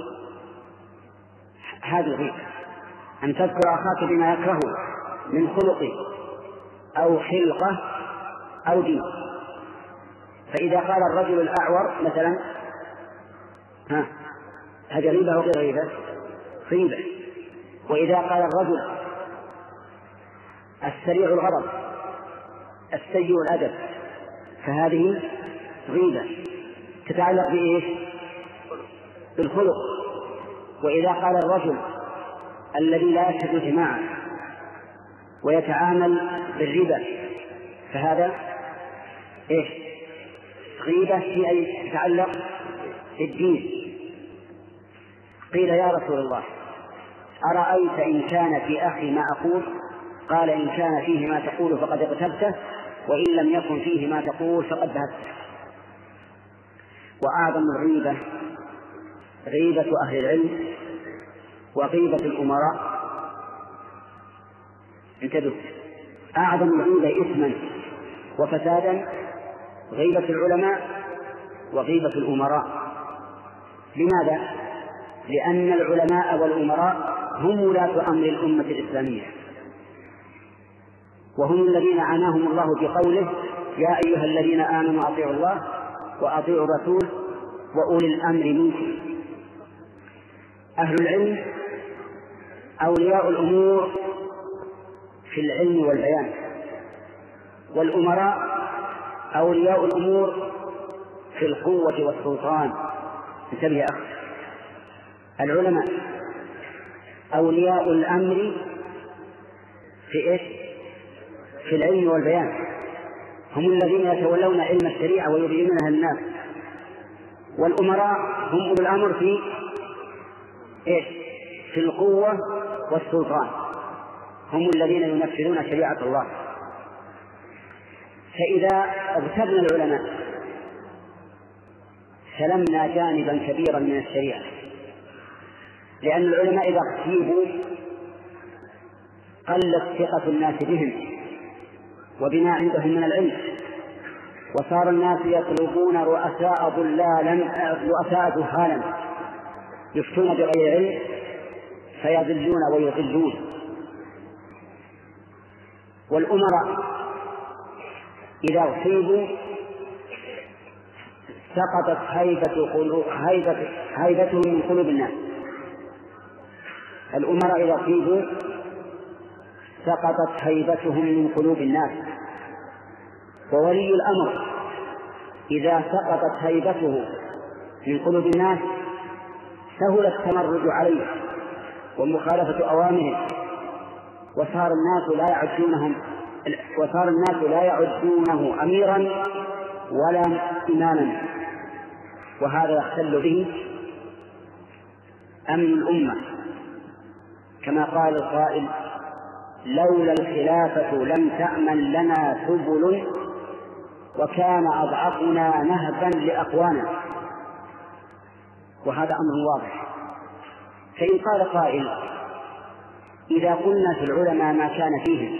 هذه الغيبة، أن تذكر أخاك بما يكره من خلق أو خلقة أو دين. فإذا قال الرجل الأعور مثلا ها هذه غيبة أو غير غيبة؟ غيبة. وإذا قال الرجل السريع الغضب السيء الأدب فهذه غيبة تتعلق بإيش؟ بالخلق. وإذا قال الرجل الذي لا يشهد الجماعة ويتعامل بالربا فهذا إيش؟ غيبة في أي تتعلق بالدين. قيل: يا رسول الله أرأيت إن كان في أخي ما أقول؟ قال: إن كان فيه ما تقول فقد اغتبته، وإن لم يكن فيه ما تقول فقد بهته. وأعظم الغيبة غيبة أهل العلم وغيبة الأمراء. انتبهوا، أعظم الغيبة إثما وفسادا غيبة العلماء وغيبة الأمراء. لماذا؟ لأن العلماء والأمراء هم ولاة أمر الأمة الإسلامية، وهم الذين عناهم الله بقوله: يا أيها الذين آمنوا أطيعوا الله وأطيعوا الرسول وأولي الأمر منكم. أهل العلم أولياء الأمور في العلم والبيان، والأمراء أولياء الأمور في القوة والسلطان. انتبه يا أخي، العلماء أولياء الأمر في إيش؟ في العلم والبيان، هم الذين يتولون علم الشريعة ويبينونها للناس، والأمراء هم أولو الأمر في إيش؟ في القوة والسلطان، هم الذين ينفذون شريعة الله. فإذا اغتبنا العلماء سلمنا جانبا كبيرا من الشريعة، لأن العلماء إذا اغتيبوا قلت ثقة الناس بهم وبما عندهم من العلم، وصار الناس يطلبون رؤساء ضلالا رؤساء جهالا يفتون بغير علم فيضلون ويضلون. والأمراء إذا أصيبوا سقطت هيبة هيبة هيبتهم من قلوب الناس. الأمراء إذا أصيبوا سقطت هيبتهم من قلوب الناس، وولي الأمر إذا سقطت هيبته من قلوب الناس سهل التمرد عليه ومخالفة أوامره، وصار الناس لا يعدونهم وصار الناس لا يعدونه أميرا ولا إماما، وهذا يختل به أمن الأمة، كما قال القائل: لولا الخلافة لم تأمن لنا سبل وكان أضعفنا نهبا لأقوانا. وهذا أمر واضح. فإن قال قائل: إذا قلنا في العلماء ما كان فيهم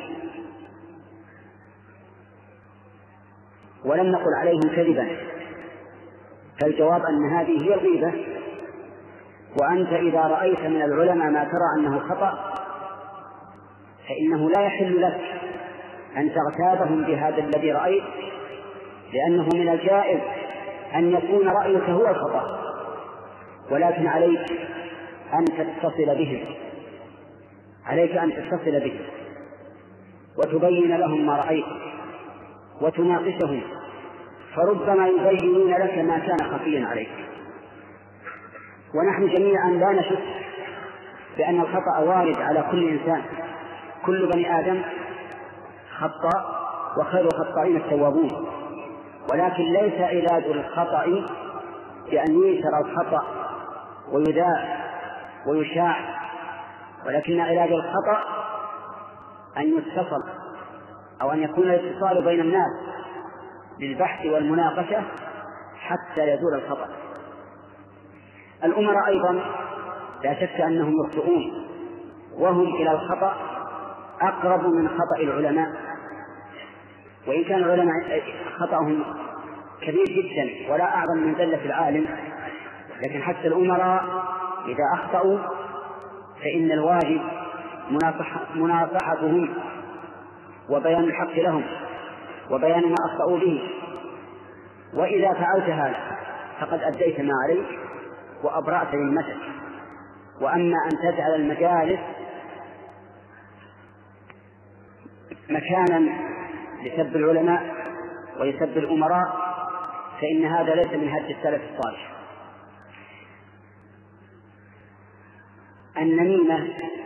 ولم نقل عليهم كذبا، فالجواب أن هذه هي الغيبة، وأنت إذا رأيت من العلماء ما ترى أنه خطأ فإنه لا يحل لك أن تغتابهم بهذا الذي رأيت، لأنه من الجائز أن يكون رأيك هو الخطأ، ولكن عليك أن تتصل بهم عليك أن تتصل بهم وتبين لهم ما رأيت وتناقشهم، فربما يبينون لك ما كان خفيا عليك. ونحن جميعا لا نشك بأن الخطأ وارد على كل إنسان، كل بني آدم خطأ وخير الخطائين التوابون، ولكن ليس علاج الخطأ بأن ينشر الخطأ ويذاع ويشاع، ولكن علاج الخطأ أن يتصل أو أن يكون الاتصال بين الناس للبحث والمناقشة حتى يزول الخطأ. الأمراء أيضا لا شك أنهم يخطئون، وهم إلى الخطأ أقرب من خطأ العلماء، وإن كان العلماء خطأهم كبير جدا ولا أعظم من زلة العالم، لكن حتى الأمراء إذا أخطأوا فإن الواجب مناصحتهم وبيان الحق لهم وبيان ما أخطأوا به، وإذا فعلت هذا فقد أديت ما عليك وأبرأت ذمتك. وأما أن تجعل المجالس مكانا لسب العلماء ويسب الأمراء فإن هذا ليس من هدي السلف الصالح. النميمة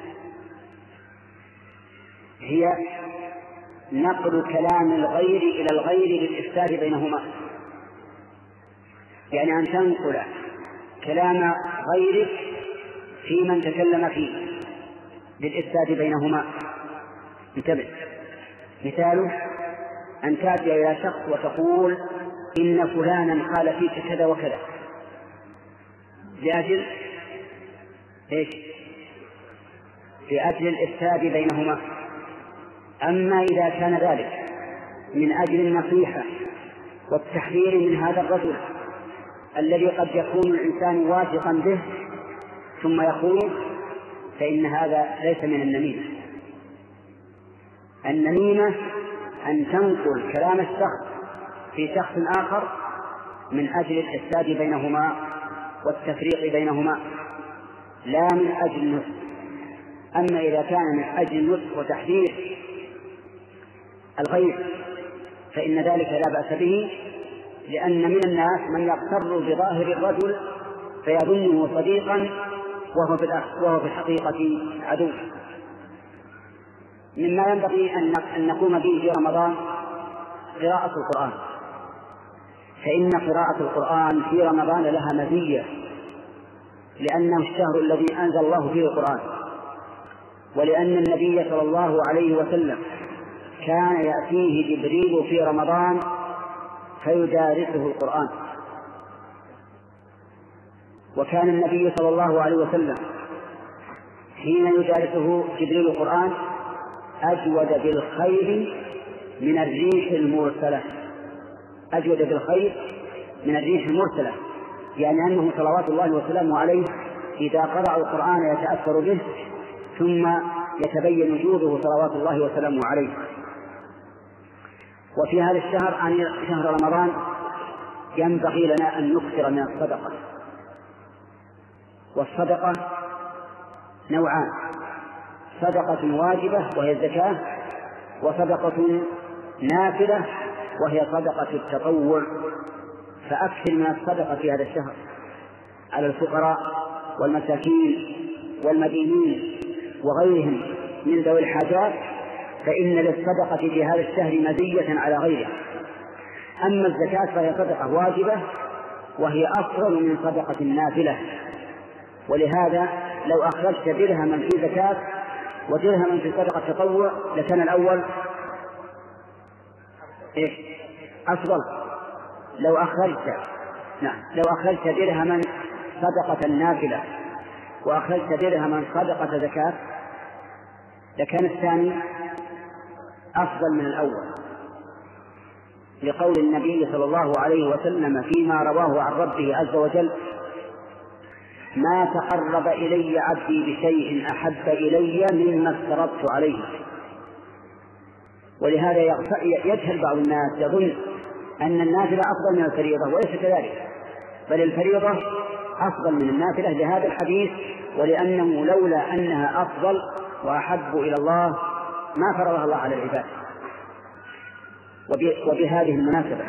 هي نقل كلام الغير إلى الغير للإفساد بينهما، يعني أن تنقل كلام غيرك في من تكلم فيه للإفساد بينهما. انتبه، مثاله أن تأتي إلى شخص وتقول إن فلانا قال فيك كذا وكذا لأجل إيش؟ لأجل الإفساد بينهما. أما إذا كان ذلك من أجل النصيحة والتحذير من هذا الرجل الذي قد يكون الإنسان واثقا به ثم يقول فإن هذا ليس من النميمة. النميمة أن تنقل كلام الشخص في شخص آخر من أجل الإفساد بينهما والتفريق بينهما، لا من أجل النصح. أما إذا كان من أجل النصح وتحذير الغير فإن ذلك لا بأس به، لأن من الناس من يغتر بظاهر الرجل فيظنه صديقا وهو في الحقيقة عدو. مما ينبغي أن نقوم به في رمضان قراءة القرآن، فإن قراءة القرآن في رمضان لها مزية، لأنه الشهر الذي أنزل الله فيه القرآن، ولأن النبي صلى الله عليه وسلم كان يأتيه جبريل في رمضان فيدارسه القرآن. وكان النبي صلى الله عليه وسلم حين يدارسه جبريل القرآن أجود بالخير من الريح المرسلة، أجود بالخير من الريح المرسلة، يعني أنه صلوات الله وسلامه عليه إذا قرأ القرآن يتأثر به ثم يتبين وجوده صلوات الله وسلامه عليه. وفي هذا الشهر عن شهر رمضان ينبغي لنا أن نكثر من الصدقة، والصدقة نوعان: صدقة واجبة وهي الزكاة، وصدقة نافلة وهي صدقة التطوع. فأكثر من الصدقة في هذا الشهر على الفقراء والمساكين والمدينين وغيرهم من ذوي الحاجات، فإن للصدقة في هذا الشهر مزية على غيره. أما الزكاة فهي صدقة واجبة وهي أفضل من صدقة النافلة، ولهذا لو أخرجت درهما في زكاة ودرهما في صدقة التطوع لكان الأول إيه؟ أفضل. لو أخرجت نعم لو أخرجت درهما صدقة النافلة وأخرجت درهما صدقة زكاة لكان الثاني أفضل من الأول، لقول النبي صلى الله عليه وسلم فيما رواه عن ربه عز وجل: ما تقرب إلي عبدي بشيء أحب إلي مما افترضت عليه. ولهذا يجهل بعض الناس يظن أن النافلة أفضل من الفريضة، وليس كذلك، بل الفريضة أفضل من النافلة لهذا الحديث، ولأنه لولا أنها أفضل وأحب إلى الله ما فرضها الله على العباد. وبهذه المناسبة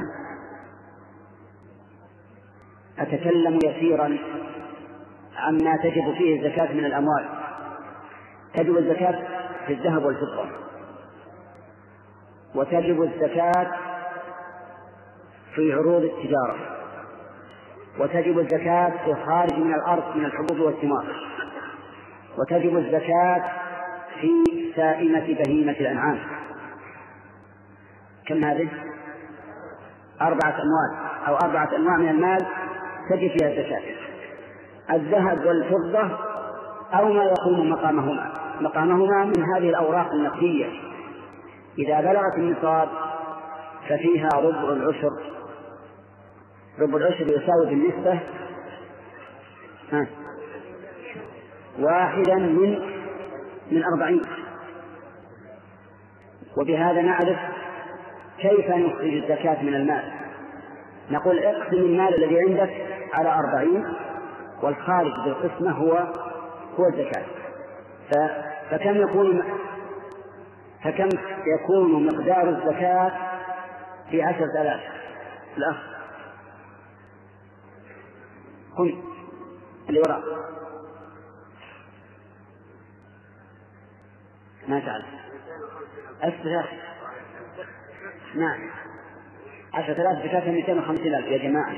أتكلم يسيرا عما تجب فيه الزكاة من الأموال. تجب الزكاة في الذهب والفضة، وتجب الزكاة في عروض التجارة، وتجب الزكاة في الخارج من الأرض من الحبوب والثمار، وتجب الزكاة في سائمة بهيمة الأنعام. كم هذه؟ أربعة أموال أو أربعة أنواع من المال تجب فيها الزكاة: الذهب والفضة أو ما يقوم مقامهما مقامهما من هذه الأوراق النقدية. إذا بلغت النصاب ففيها ربع العشر. ربع العشر يساوي بالنسبة ها واحدا من من أربعين. وبهذا نعرف كيف نخرج الزكاة من المال. نقول اقسم المال الذي عندك على أربعين، والخارج بالقسمة هو هو الزكاة. فكم يكون فكم يكون مقدار الزكاة في عشرة آلاف؟ الأخ هم اللي وراء ما تعرف أسرع. نعم عشرة آلاف زكاة مئتين وخمسين ألف يا جماعة.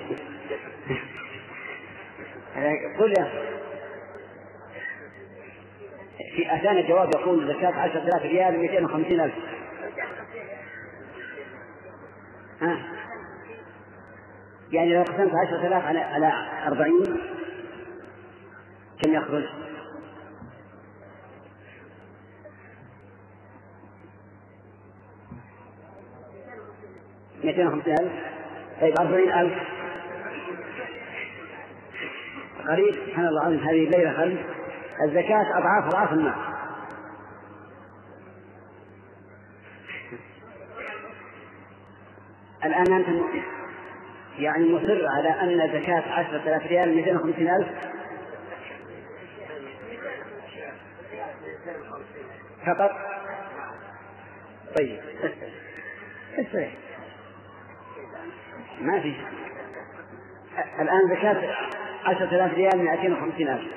قل يا في أثناء الجواب يقول زكاة عشرة آلاف ريال مئتين وخمسين ألف. ها يعني لو قسمت عشرة آلاف على على أربعين كم يخرج؟ مئتين وخمسين ألف. طيب أربعين ألف غريب سبحان الله العظيم، هذه الليلة خلف الزكاة أضعاف أضعاف المال. الآن أنت يعني مصر على أن زكاة عشرة آلاف ريال مئتين وخمسين ألف فقط. طيب اسرع ما في. الآن زكاة عشرة آلاف ريال مئتين وخمسين ألف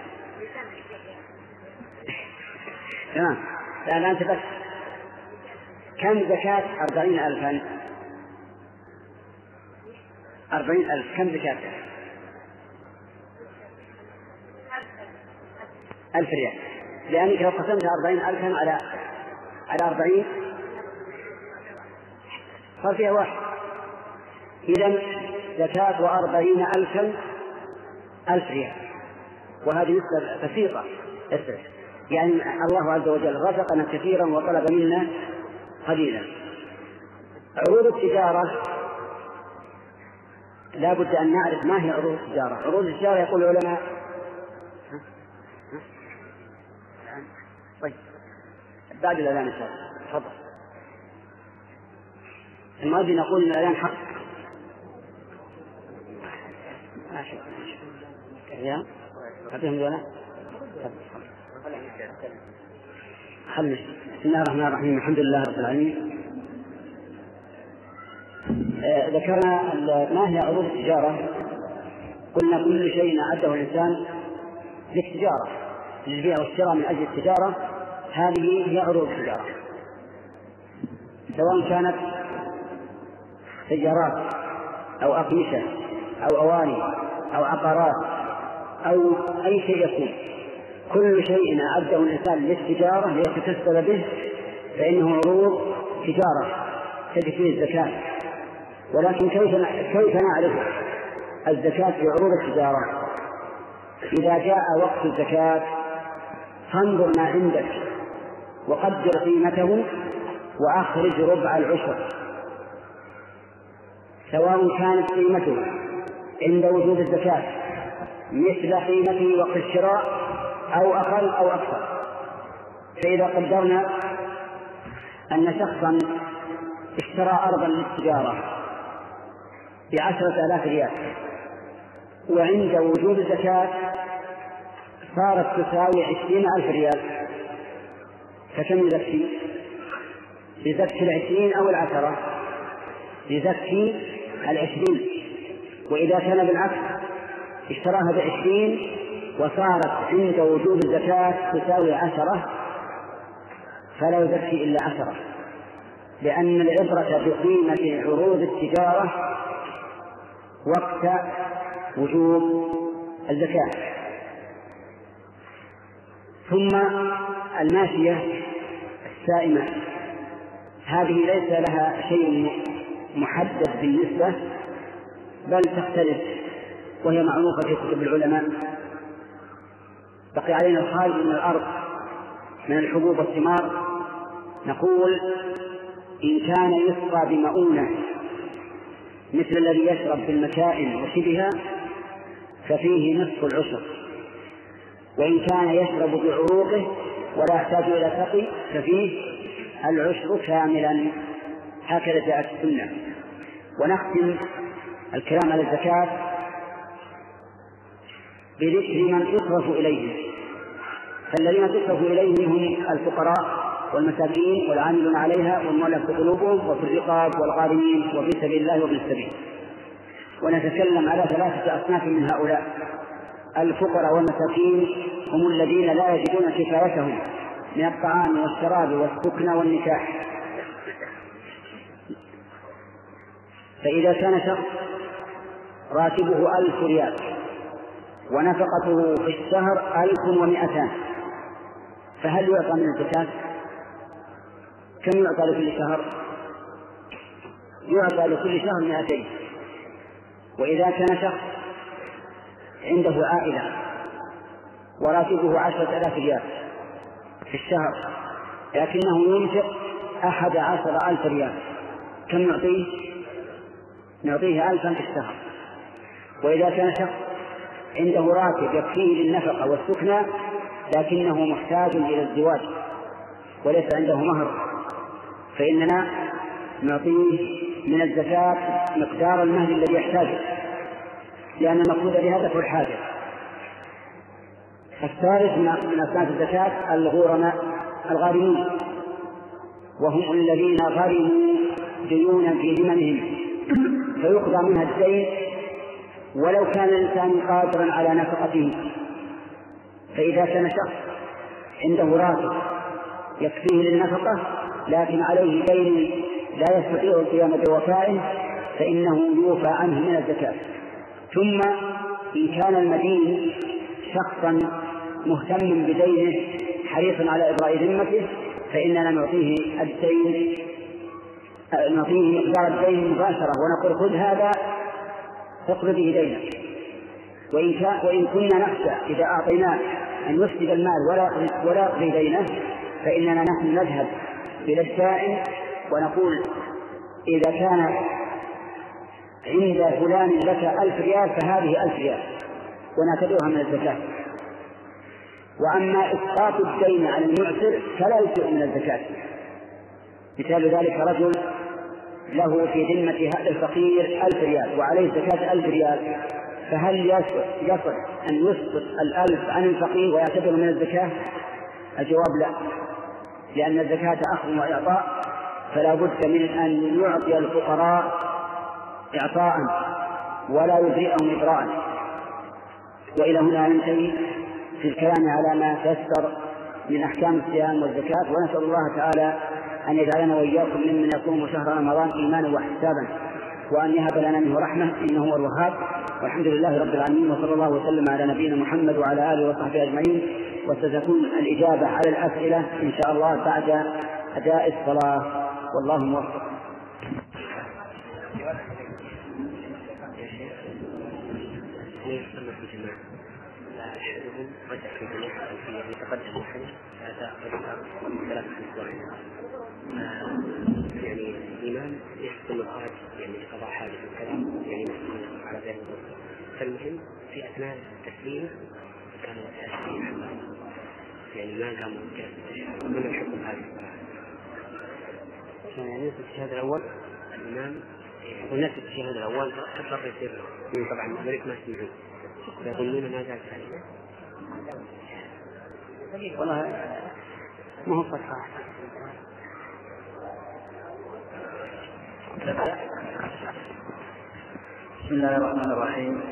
تمام. الآن أنت بس كم زكاة أربعين ألفا؟ أربعين ألف كم زكاة؟ ألف ريال، لأنك لو قسمت أربعين ألفا على على أربعين صار فيها واحد. إذن زكاة وأربعين ألفا ألف ريال، وهذه نسبة بسيطة. يعني الله عز وجل رزقنا كثيرا وطلب منا قليلا. عروض التجارة لا بد أن نعرف ما هي عروض التجارة. عروض التجارة يقول العلماء طيب بعد الأذان إن شاء الله. تفضل. المؤذن يقول إن الأذان حق. يا أعطيهم دولة. خلنا. بسم الله الرحمن الرحيم، الحمد لله رب العالمين. آه ذكرنا ما هي عروض التجارة. قلنا كل شيء أعده الإنسان للتجارة، للبيع والشراء من أجل التجارة، هذه هي عروض التجارة، سواء كانت سيارات أو أقمشة أو أواني أو عقارات أو أي شيء يكون. كل شيء أعده الإنسان للتجارة ليتكسب به فإنه عروض تجارة تجب فيه الزكاة. ولكن كيف كيف نعرف الزكاة في عروض التجارة؟ إذا جاء وقت الزكاة فانظر ما عندك وقدر قيمته وأخرج ربع العشر، سواء كانت قيمته عند وجود الزكاة مثل قيمته وقت الشراء أو أقل أو أكثر. فإذا قدرنا أن شخصا اشترى أرضا للتجارة بعشرة آلاف ريال وعند وجود الزكاة صارت تساوي عشرين ألف ريال، فكم يزكي؟ يزكي العشرين أو العشرة؟ يزكي العشرين. وإذا كان بالعكس اشتراها بعشرين وصارت عند وجود الزكاة تساوي عشرة فلا يزكي إلا عشرة، لأن العبرة بقيمة عروض التجارة وقت وجوب الزكاة. ثم الماشية السائمة هذه ليس لها شيء محدد بالنسبة بل تختلف، وهي معروفة في كتب العلماء. بقي علينا الخارج من الأرض من الحبوب والثمار، نقول إن كان يسقى بمؤونة مثل الذي يشرب في المكائن وشبهها ففيه نصف العشر، وإن كان يشرب بعروقه ولا يحتاج إلى سقي ففيه العشر كاملا. هكذا جاءت السنة. ونختم الكلام على الزكاة بذكر من يصرف إليه. فالذين تصرف إليهم هم الفقراء والمساكين والعاملون عليها والمؤلفة قلوبهم وفي الرقاب والغارمين وفي سبيل الله وابن السبيل. ونتكلم على ثلاثة أصناف من هؤلاء. الفقراء والمساكين هم الذين لا يجدون كفايتهم من الطعام والشراب والسكن والنكاح. فإذا كان شخص راتبه ألف ريال ونفقته في الشهر ألف ومئتان فهل يعطى من الزكاة؟ كم يعطى لكل شهر؟ يعطى لكل شهر مئتين. وإذا كان شخص عنده عائلة وراتبه عشرة آلاف ريال في الشهر لكنه ينفق أحد عشر ألف ريال كم نعطيه؟ نعطيه ألفا في الشهر. وإذا كان شخص عنده راتب يكفيه للنفقة والسكنى لكنه محتاج إلى الزواج وليس عنده مهر، فإننا نعطيه من الزكاة مقدار المهر الذي يحتاجه، لأن المقصود بهذا هو الحاجة. الثالث من أصناف الزكاة الغرماء الغارمين، وهم الذين غرموا ديونا في ذممهم فيقضى منها الدين ولو كان الإنسان قادرا على نفقته. فإذا كان شخص عنده راتب يكفيه للنفقة لكن عليه دين لا يستطيع القيام بوفائه فإنه يوفى عنه من الزكاة. ثم إن كان المدين شخصا مهتم بدينه حريصا على إبراء ذمته فإننا نعطيه الدين نعطيه مقدار الدين مباشرة ونقول خذ هذا اقض به دينك. وإن, كان وإن كنا نخشى إذا أعطيناه أن يفسد المال ولا يقضي دينه فإننا نحن نذهب إلى السائل ونقول إذا كان عند فلان لك ألف ريال فهذه ألف ريال ونعتبرها من الزكاة. وأما إسقاط الدين على المعسر فلا يجزئ من الزكاة. مثال ذلك رجل له في ذمة هذا الفقير ألف ريال وعليه زكاة ألف ريال، فهل يصح أن يسقط الألف عن الفقير ويعتبر من الزكاة؟ الجواب لا، لأن الزكاة أخذ وإعطاء، فلا بد من أن يعطي الفقراء إعطاء ولا يجزئهم إبراء. وإلى هنا ننتهي في الكلام على ما تيسر من أحكام الصيام والزكاة، ونسأل الله تعالى أن يجعلنا وإياكم ممن يصوم شهر رمضان إيمانا واحتسابا، وأن يهب لنا منه رحمة إنه هو الوهاب. والحمد لله رب العالمين، وصلى الله وسلم على نبينا محمد وعلى آله وصحبه أجمعين. وستكون الإجابة على الأسئلة إن شاء الله بعد أداء الصلاة، والله موفق. يعني الإمام يحكم الخارج يعني قضاء حاجة الكلام يعني على غير الضرورة، فالمهم في أثناء التسليم كانوا التسليم يعني ما قاموا بجلسة من الحكم هذه الصلاة. يعني الشهادة الأول الإمام ونفس الشهادة الأول كفر يصير طبعا أمريك ما سمعوا يظنون ما زال عليه. والله ما هو فتحة. بسم الله الرحمن الرحيم.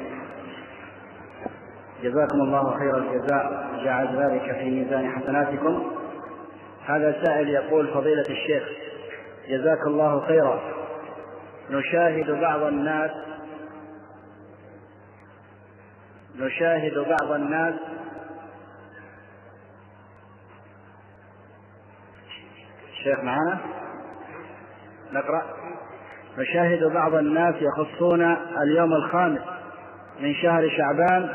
جزاكم الله خير الجزاء وجعل ذلك في ميزان حسناتكم. هذا سائل يقول: فضيلة الشيخ جزاك الله خيرا، نشاهد بعض الناس نشاهد بعض الناس الشيخ معنا نقرأ نشاهد بعض الناس يخصون اليوم الخامس من شهر شعبان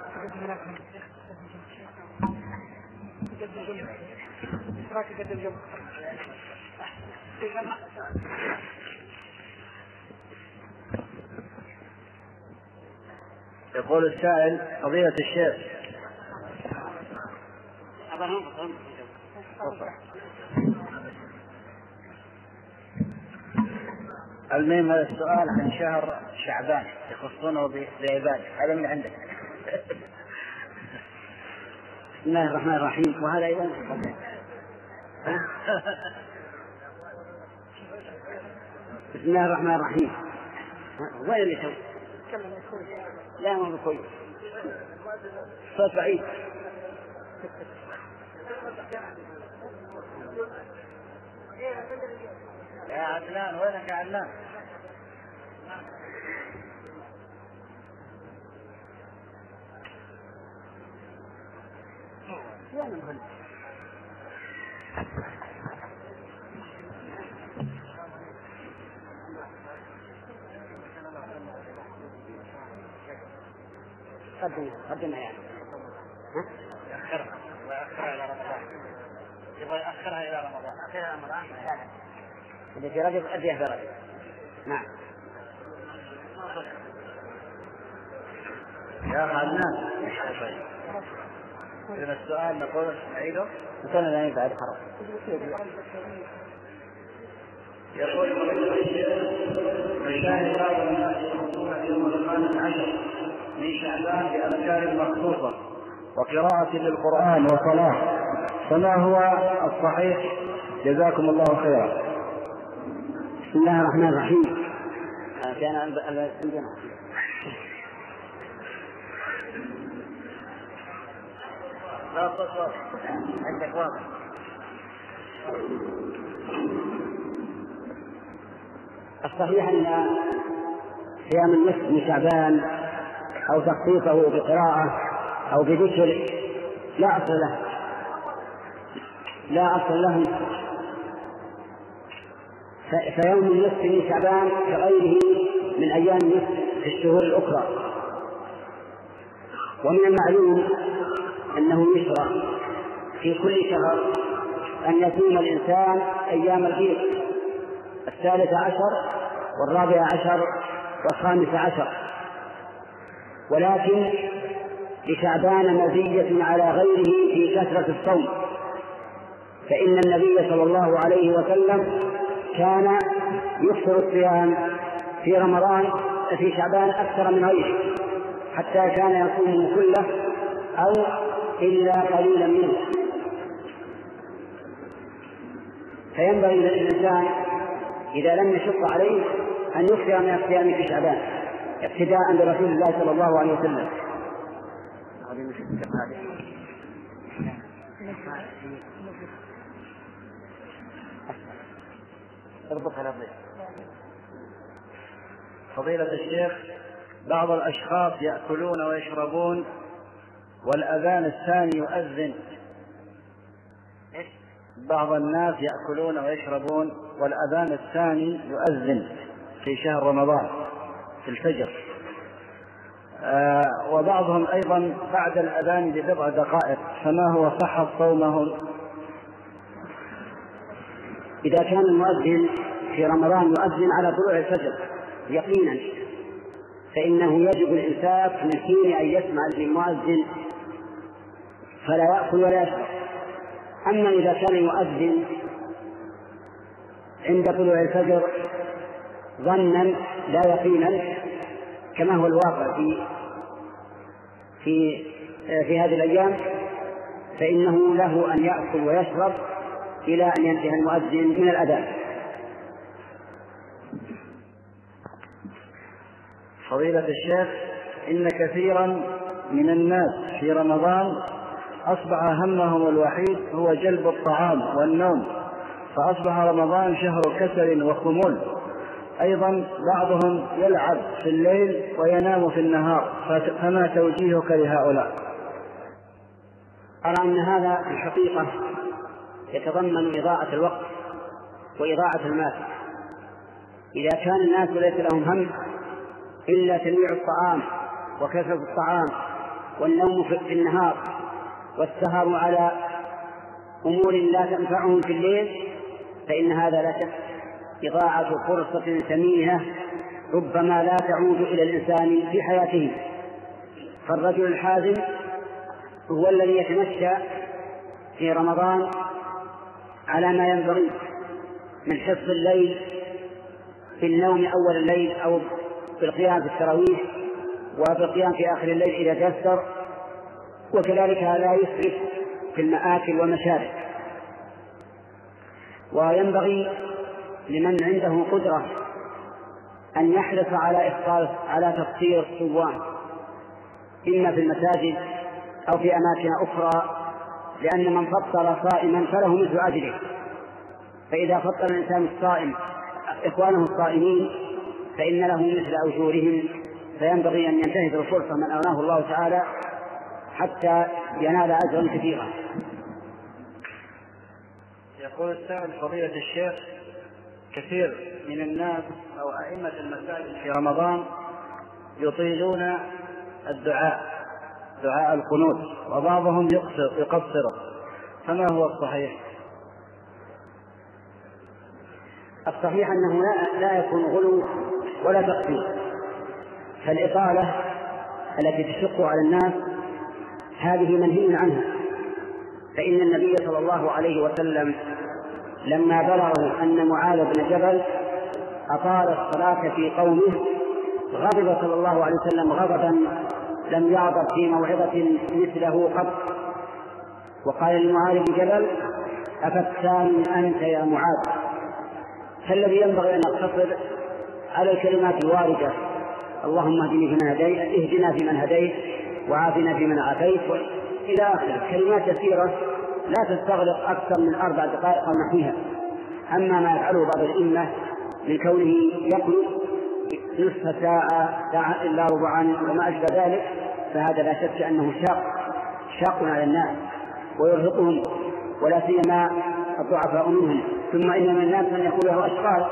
يقول السائل: فضيلة الشيخ المهم هذا السؤال عن شهر شعبان يخصونه بعباده، هذا من عندك. بسم الله الرحمن الرحيم. وهذا أيضا بسم الله الرحمن الرحيم. وين اللي سوي؟ لا ما بكوي صوت بعيد. يا عدنان وينك يا عدنان؟ وين المهندس؟ قدمها قدمها يعني ها؟ يأخرها ويأخرها إلى رمضان، يبغى يأخرها إلى رمضان. أخرها رمضان إذا في رجب أديها في رجب. نعم. يا عدنان إذا السؤال نقول نعيده نقول لا بعد حرف. يقول مشاهد بعض الناس يخصون في يوم الخامس عشر من شعبان بأذكار مخصوصة وقراءة للقرآن وصلاة، فما هو الصحيح؟ جزاكم الله خيرا. بسم الله الرحمن الرحيم. كان لا تصور عندك واضح. الصحيح أن صيام النصف من شعبان أو تخصيصه بقراءة أو بذكر لا أصل له لا أصل له فيوم النصف من شعبان كغيره من أيام النصف في الشهور الأخرى. ومن المعلوم أنه يشرع في كل شهر أن يصوم الإنسان أيام البيض الثالث عشر والرابع عشر والخامس عشر، ولكن لشعبان مزية على غيره في كثرة الصوم، فإن النبي صلى الله عليه وسلم كان يكثر الصيام في رمضان في شعبان أكثر من غيره، حتى كان يصومه كله أو إلا قليلا منه. فينبغي للإنسان إذا لم يشق عليه أن يكثر من الصيام في شعبان اقتداء برسول الله صلى الله عليه وسلم. فضيلة الشيخ، بعض الأشخاص يأكلون ويشربون والأذان الثاني يؤذن. بعض الناس يأكلون ويشربون والأذان الثاني يؤذن في شهر رمضان في الفجر، آه وبعضهم أيضا بعد الأذان ببضع دقائق، فما هو صحة صومهم؟ إذا كان المؤذن في رمضان يؤذن على طلوع الفجر يقينا فإنه يجب الإمساك من حين أن يسمع المؤذن فلا يأكل ولا يشرب. أما إذا كان يؤذن عند طلوع الفجر ظنا لا يقينا كما هو الواقع في في في هذه الأيام، فإنه له أن يأكل ويشرب إلى أن ينتهي المؤذن من الأذان. فضيلة الشيخ، إن كثيرا من الناس في رمضان أصبح همهم الوحيد هو جلب الطعام والنوم، فأصبح رمضان شهر كسل وخمول. أيضا بعضهم يلعب في الليل وينام في النهار، فما توجيهك لهؤلاء؟ أرى أن هذا في الحقيقة يتضمن إضاعة الوقت وإضاعة المال. إذا كان الناس ليس لهم هم إلا تنويع الطعام وكثرة الطعام والنوم في النهار والسهر على أمور لا تنفعهم في الليل، فإن هذا لا شك إضاعة فرصة ثمينة ربما لا تعود إلى الإنسان في حياته. فالرجل الحازم هو الذي يتمشى في رمضان على ما ينبغي من حفظ الليل في النوم أول الليل أو بالقيام في التراويح وبالقيام في آخر الليل إذا تيسر، وكذلك لا يسرف في المآكل والمشارب. وينبغي لمن عنده قدرة أن يحرص على إفطار على تفطير الصوام إما في المساجد أو في أماكن أخرى، لأن من فطر صائما فله مثل أجره. فإذا فطر الإنسان الصائم إخوانه الصائمين فإن له مثل أجورهم، فينبغي أن ينتهز الفرصة من أغناه الله تعالى حتى ينال أجرا كثيرا. يقول السائل: فضيلة الشيخ، كثير من الناس أو أئمة المساجد في رمضان يطيلون الدعاء دعاء القنوت، وبعضهم يقصر يقصره، فما هو الصحيح؟ الصحيح أنه لا, لا يكون غلو ولا تقصير، فالإطالة التي تشق على الناس هذه منهي عنها، فإن النبي صلى الله عليه وسلم لما بلغه أن معاذ بن جبل أطال الصلاة في قومه غضب صلى الله عليه وسلم غضبا لم يغضب في موعظة مثله قط، وقال لمعاذ بن جبل: أفتان أنت يا معاذ؟ فالذي ينبغي أن نقتصر على الكلمات الواردة: اللهم اهدني فيمن هديت، اهدنا فيمن هديت، وعافنا فيمن عافيت، إلى آخره، كلمات يسيرة لا تستغرق أكثر من أربع دقائق أو نحوها. أما ما يفعله بعض الأئمة من كونه يقنط نصف ساعة ساعة إلا ربعا وما أشبه ذلك، فهذا لا شك أنه شاق شاق على الناس ويرهقهم، ولا سيما الضعفاء منهم. ثم إن من الناس من يكون له أشغال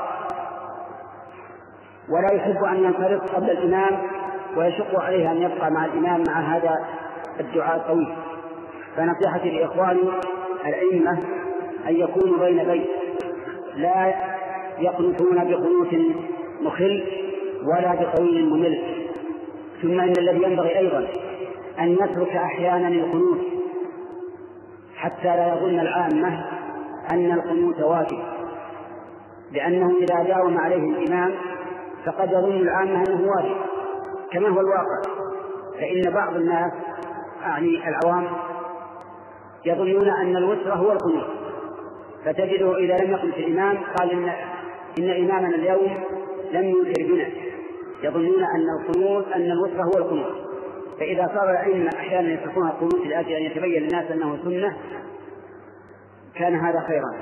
ولا يحب أن ينصرف قبل الإمام، ويشق عليه أن يبقى مع الإمام مع هذا الدعاء الطويل. فنصيحتي لإخواني الأئمة أن يكونوا بين بين، لا يقنطون بقنوت مخل ولا بطويل ممل. ثم إن الذي ينبغي أيضا أن يترك أحيانا القنوت حتى لا يظن العامة أن القنوت واجب، لأنه إذا داوم عليه الإمام فقد يظن العامة أنه واجب كما هو الواقع. فإن بعض الناس أعني العوام يظنون أن الوتر هو القنوت، فتجده إذا لم يقنت الإمام قال إن, إن إمامنا اليوم لم يوتر بنا، يظنون أن القنوت أن الوتر هو القنوت. فإذا صار الأئمة أحيانا يتركون القنوت لأجل أن يتبين للناس أنه سنة كان هذا خيرا.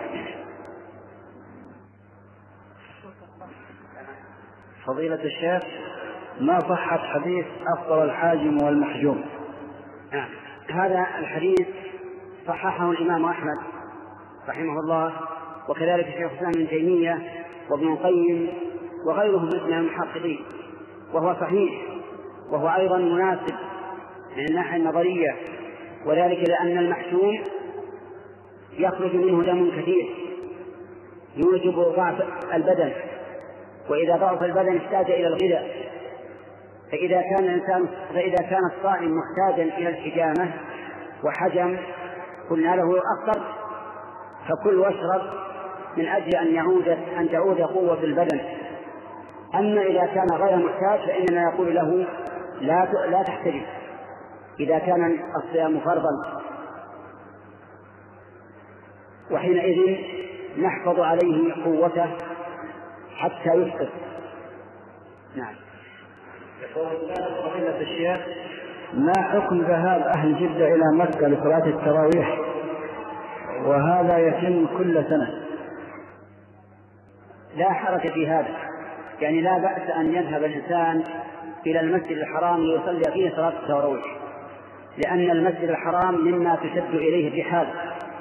فضيلة الشيخ، ما صحة حديث أفطر الحاجم والمحجوم؟ آه. هذا الحديث صححه الإمام أحمد رحمه الله، وكذلك الشيخ الإسلام ابن تيمية وابن القيم وغيرهم من المحققين، وهو صحيح، وهو أيضا مناسب من الناحية النظرية، وذلك لأن المحجوم يخرج منه دم كثير يوجب ضعف البدن، وإذا ضعف البدن احتاج إلى الغذاء. فإذا كان الإنسان فإذا كان الصائم محتاجا إلى الحجامة وحجم قلنا له أفطر، فكل واشرب من أجل أن يعود أن تعود قوة البدن. أما إذا كان غير محتاج فإننا نقول له لا لا تحتجم إذا كان الصيام فرضا، وحينئذ نحفظ عليه قوته حتى يسقط. نعم. فضيلة الشيخ، ما حكم ذهاب أهل جدة إلى مكة لصلاة التراويح وهذا يتم كل سنة؟ لا حرج في هذا، يعني لا بأس أن يذهب الإنسان إلى المسجد الحرام ليصلي فيه صلاة التراويح، لأن المسجد الحرام مما تشد إليه الرحال.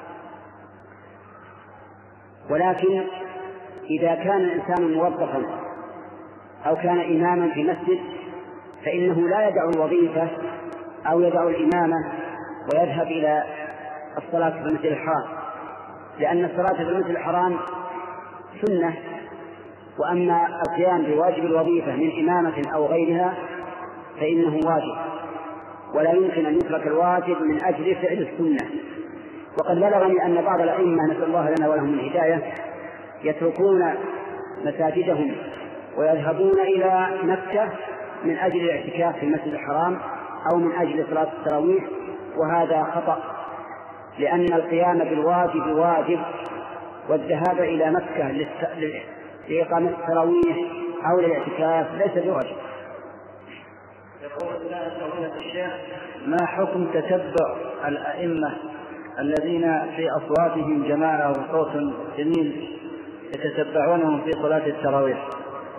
ولكن إذا كان الإنسان موظفا أو كان إماما في مسجد فإنه لا يدع الوظيفة أو يدع الإمامة ويذهب إلى الصلاة في المسجد الحرام، لأن الصلاة في المسجد الحرام سنة، وأما القيام بواجب الوظيفة من إمامة أو غيرها فإنه واجب، ولا يمكن أن يترك الواجب من أجل فعل السنة. وقد بلغني أن بعض الأئمة نسأل الله لنا ولهم الهداية يتركون مساجدهم ويذهبون إلى مكة من أجل الاعتكاف في المسجد الحرام أو من أجل صلاة التراويح، وهذا خطأ، لأن القيام بالواجب واجب، والذهاب إلى مكة لإقامة التراويح أو للاعتكاف ليس بواجب. يقول فضيلة الشيخ، ما حكم تتبع الأئمة الذين في أصواتهم جماعة وصوت جميل يتتبعونهم في صلاة التراويح؟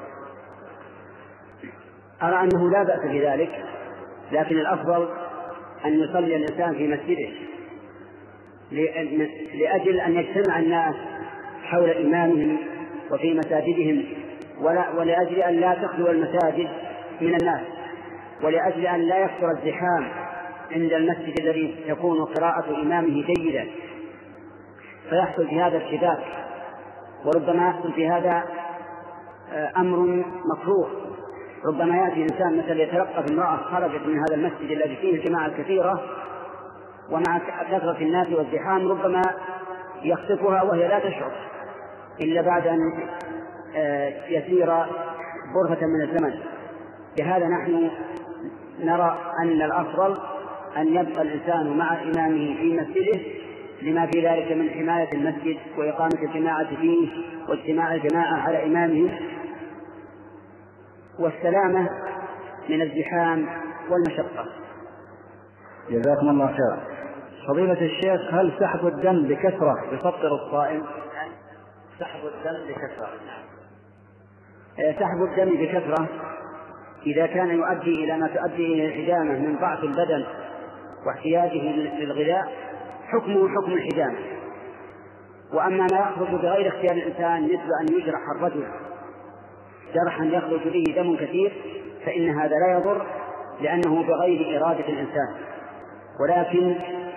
أرى أنه لا بأس بذلك، لكن الأفضل أن يصلي الإنسان في مسجده لأجل أن يجتمع الناس حول إمامهم وفي مساجدهم، ولأجل أن لا تخلو المساجد من الناس، ولأجل أن لا يكثر الزحام عند المسجد الذي يكون قراءة إمامه جيدا، فيحصل في هذا ارتباك، وربما يحصل في هذا أمر مكروه، ربما يأتي إنسان مثلا يتلقف امرأة خرجت من هذا المسجد الذي فيه الجماعة الكثيرة ومع كثرة الناس والزحام ربما يخطفها وهي لا تشعر إلا بعد أن يسير برهة من الزمن. لهذا نحن نرى أن الأفضل أن يبقى الإنسان مع إمامه في مسجده لما في ذلك من حماية المسجد وإقامة الجماعة فيه واجتماع الجماعة على إمامه والسلامة من الزحام والمشقة. جزاكم الله خيرا. فضيلة الشيخ، هل سحب الدم بكثرة يفطر الصائم؟ سحب الدم بكثرة سحب الدم بكثرة إذا كان يؤدي إلى ما تؤدي إلى الحجامة من ضعف البدن واحتياجه للغذاء حكمه حكم الحجامة. وأما ما يخرج بغير اختيار الإنسان مثل أن يجرح الرجل جرحا يخرج به دم كثير فإن هذا لا يضر لأنه بغير إرادة الإنسان، ولكن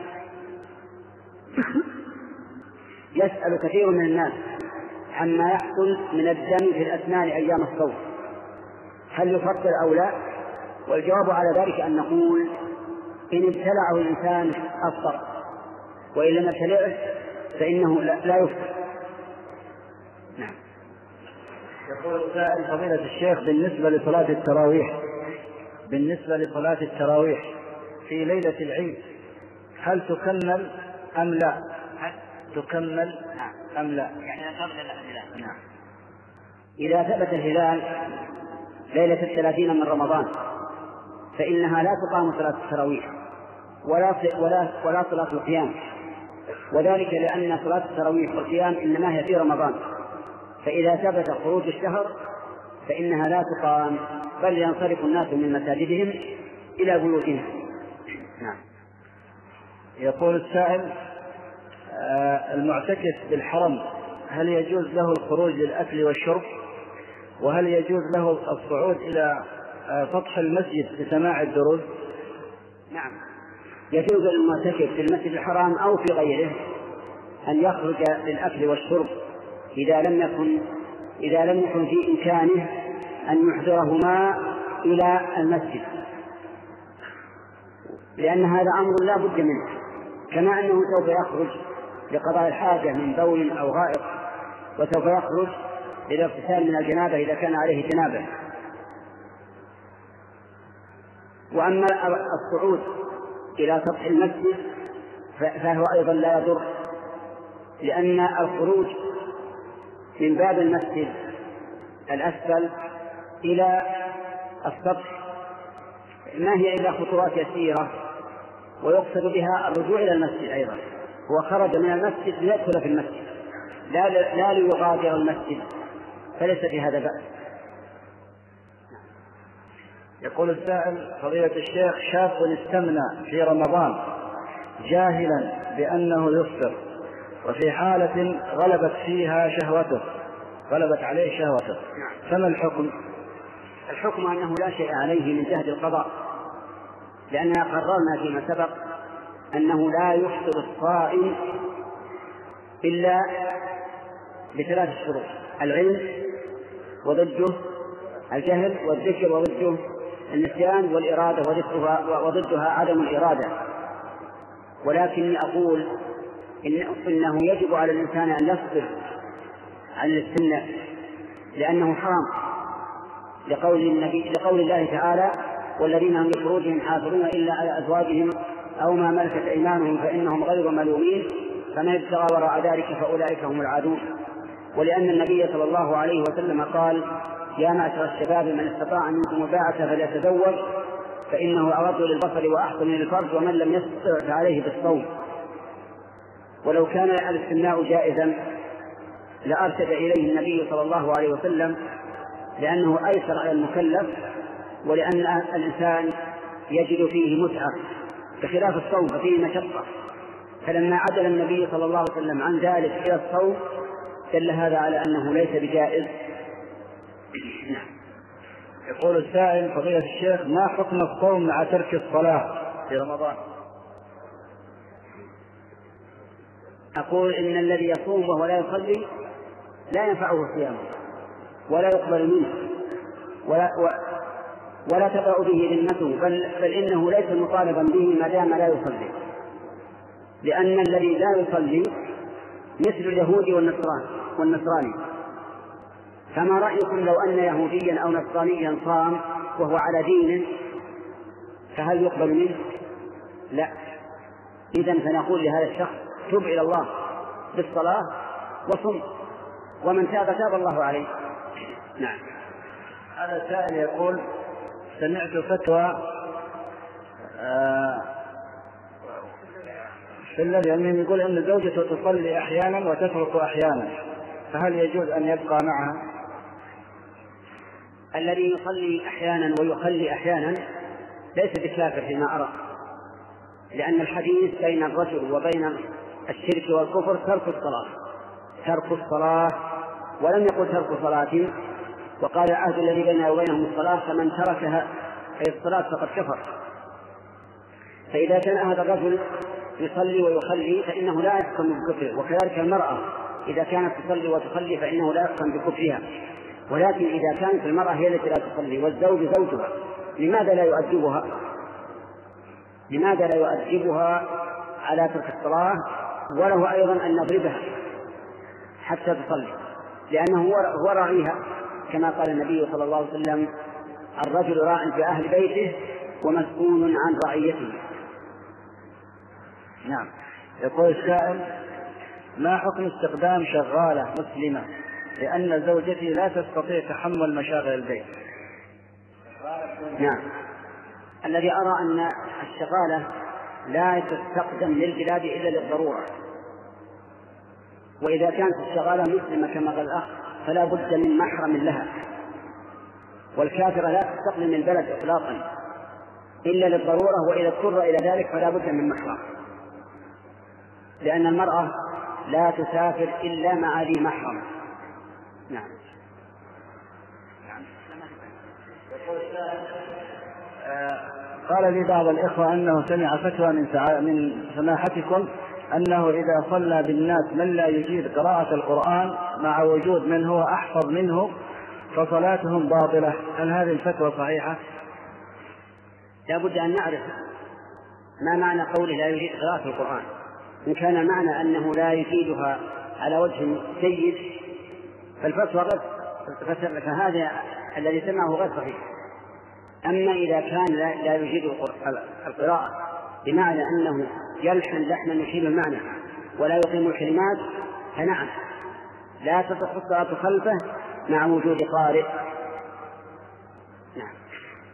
يسأل كثير من الناس عما يحصل من الدم في الأسنان أيام الصوم هل يفطر أو لا؟ والجواب على ذلك أن نقول إن ابتلعه الإنسان أفطر، وإن لم يبتلعه فإنه لا يفطر. نعم. يقول السائل: فضيلة الشيخ، بالنسبة لصلاة التراويح بالنسبة لصلاة التراويح في ليلة العيد هل تكمل أم لا؟ هل تكمل أم لا؟ يعني نعم. إذا ثبت الهلال ليلة الثلاثين من رمضان فإنها لا تقام صلاة التراويح ولا ولا ولا صلاة القيام، وذلك لأن صلاة التراويح والقيام إنما هي في رمضان، فإذا ثبت خروج الشهر فإنها لا تقام بل ينصرف الناس من مساجدهم إلى بيوتهم. نعم. يقول السائل: آه المعتكف بالحرم هل يجوز له الخروج للأكل والشرب؟ وهل يجوز له الصعود إلى آه سطح المسجد لسماع الدروس؟ نعم، يجوز للمعتكف في المسجد الحرام أو في غيره أن يخرج للأكل والشرب إذا لم يكن إذا لم يكن في إمكانه أن يحضرهما إلى المسجد، لأن هذا أمر لا بد منه، كما أنه سوف يخرج لقضاء الحاجة من بول أو غائط، وسوف يخرج للاغتسال من الجنابة إذا كان عليه جنابة. وأما الصعود إلى سطح المسجد فهو أيضا لا يضر، لأن الخروج من باب المسجد الأسفل إلى السطح ما هي إلا خطوات يسيرة، ويقصد بها الرجوع إلى المسجد أيضا. هو خرج من المسجد ليدخل في المسجد لا, لا ليغادر المسجد، فليس في هذا بأس. يقول السائل: فضيلة الشيخ، شاب استمنى في رمضان جاهلا بأنه يفطر وفي حالة غلبت فيها شهوته غلبت عليه شهوته فما الحكم؟ الحكم أنه لا شيء عليه من جهد القضاء، لأننا قررنا فيما سبق أنه لا يفطر الصائم إلا بثلاث شروط: العلم وضده الجهل، والذكر وضده النسيان، والإرادة وضدها عدم الإرادة. ولكني أقول إن إنه يجب على الإنسان أن يصبر عن الاستمناء لأنه حرام، لقول النبي لقول الله تعالى: والذين هم لفروجهم حافظون إلا على أزواجهم أو ما ملكت أيمانهم فإنهم غير ملومين فمن ابتغى وراء ذلك فأولئك هم العادون. ولأن النبي صلى الله عليه وسلم قال: يا معشر الشباب من استطاع منكم الباعة فليتزوج فإنه أغض للبصر وأحسن للفرج ومن لم يستطع فعليه بالصوم. ولو كان الاستمناء جائزا لأرشد إليه النبي صلى الله عليه وسلم، لأنه أيسر على المكلف، ولأن الإنسان يجد فيه متعة بخلاف الصوم ففيه مشقة. فلما عدل النبي صلى الله عليه وسلم عن ذلك إلى الصوم دل هذا على أنه ليس بجائز. يقول السائل: فضيلة الشيخ، ما حكم الصوم مع ترك الصلاة في رمضان؟ أقول إن الذي يصوم وهو لا يصلي لا ينفعه صيامه ولا يقبل منه، ولا و... ولا تقع به ذمته، بل, بل إنه ليس مطالبا به ما دام لا يصلي، لأن الذي لا يصلي مثل اليهود والنصراني. فما رأيكم لو أن يهوديا أو نصرانيا صام وهو على دين، فهل يقبل منه؟ لا. إذن فنقول لهذا الشخص تب إلى الله بالصلاة وصم، ومن تاب تاب الله عليه. نعم. هذا سائل يقول: سمعت فتوى آه في الذي أنه يقول أن زوجته تصلي أحيانا وتترك أحيانا، فهل يجوز أن يبقى معها؟ الذي يصلي أحيانا ويخلي أحيانا ليس بكافر فيما أرى، لأن الحديث بين الرجل وبين الشرك والكفر ترك الصلاة، ترك الصلاة، ولم يقل ترك صلاة، وقال العهد الذي بيننا وبينهم الصلاة، فمن تركها أي الصلاة فقد كفر. فإذا كان هذا الرجل يصلي ويخلي فإنه لا يحكم بكفره، وكذلك المرأة إذا كانت تصلي وتخلي فإنه لا يحكم بكفرها. ولكن إذا كانت المرأة هي التي لا تصلي والزوج زوجها، لماذا لا يؤدبها؟ لماذا لا يؤدبها على ترك الصلاة، وله أيضا أن نضربها حتى تصلي، لأنه هو راعيها، كما قال النبي صلى الله عليه وسلم: الرجل راع في أهل بيته ومسؤول عن رعيته. نعم. يقول السائل: ما حكم استخدام شغالة مسلمة لأن زوجتي لا تستطيع تحمل مشاغل البيت؟ نعم. الذي أرى أن الشغالة لا تستخدم للبلاد إلا للضرورة، وإذا كانت الشغالة مسلمة كما قال الأخ فلا بد من محرم لها، والكافرة لا تستقلم البلد إطلاقا إلا للضرورة، وإذا اضطر إلى ذلك فلا بد من محرم، لأن المرأة لا تسافر إلا مع ذي محرم. نعم. قال لي بعض الإخوة أنه سمع فتوى من, من سماحتكم أنه إذا صلى بالناس من لا يجيد قراءة القرآن مع وجود من هو أحفظ منه فصلاتهم باطلة، هل هذه الفتوى صحيحة؟ لا بد أن نعرف ما معنى قوله لا يجيد قراءة القرآن. إن كان معنى أنه لا يجيدها على وجه جيد فالفتوى غير، فهذا الذي سمعه غير صحيح. أما إذا كان لا يجيد القراءة بمعنى أنه يلحن لحنا يشيل المعنى ولا يقيم الكلمات فنعم لا تصح الصلاة خلفه مع وجود قارئ. نعم.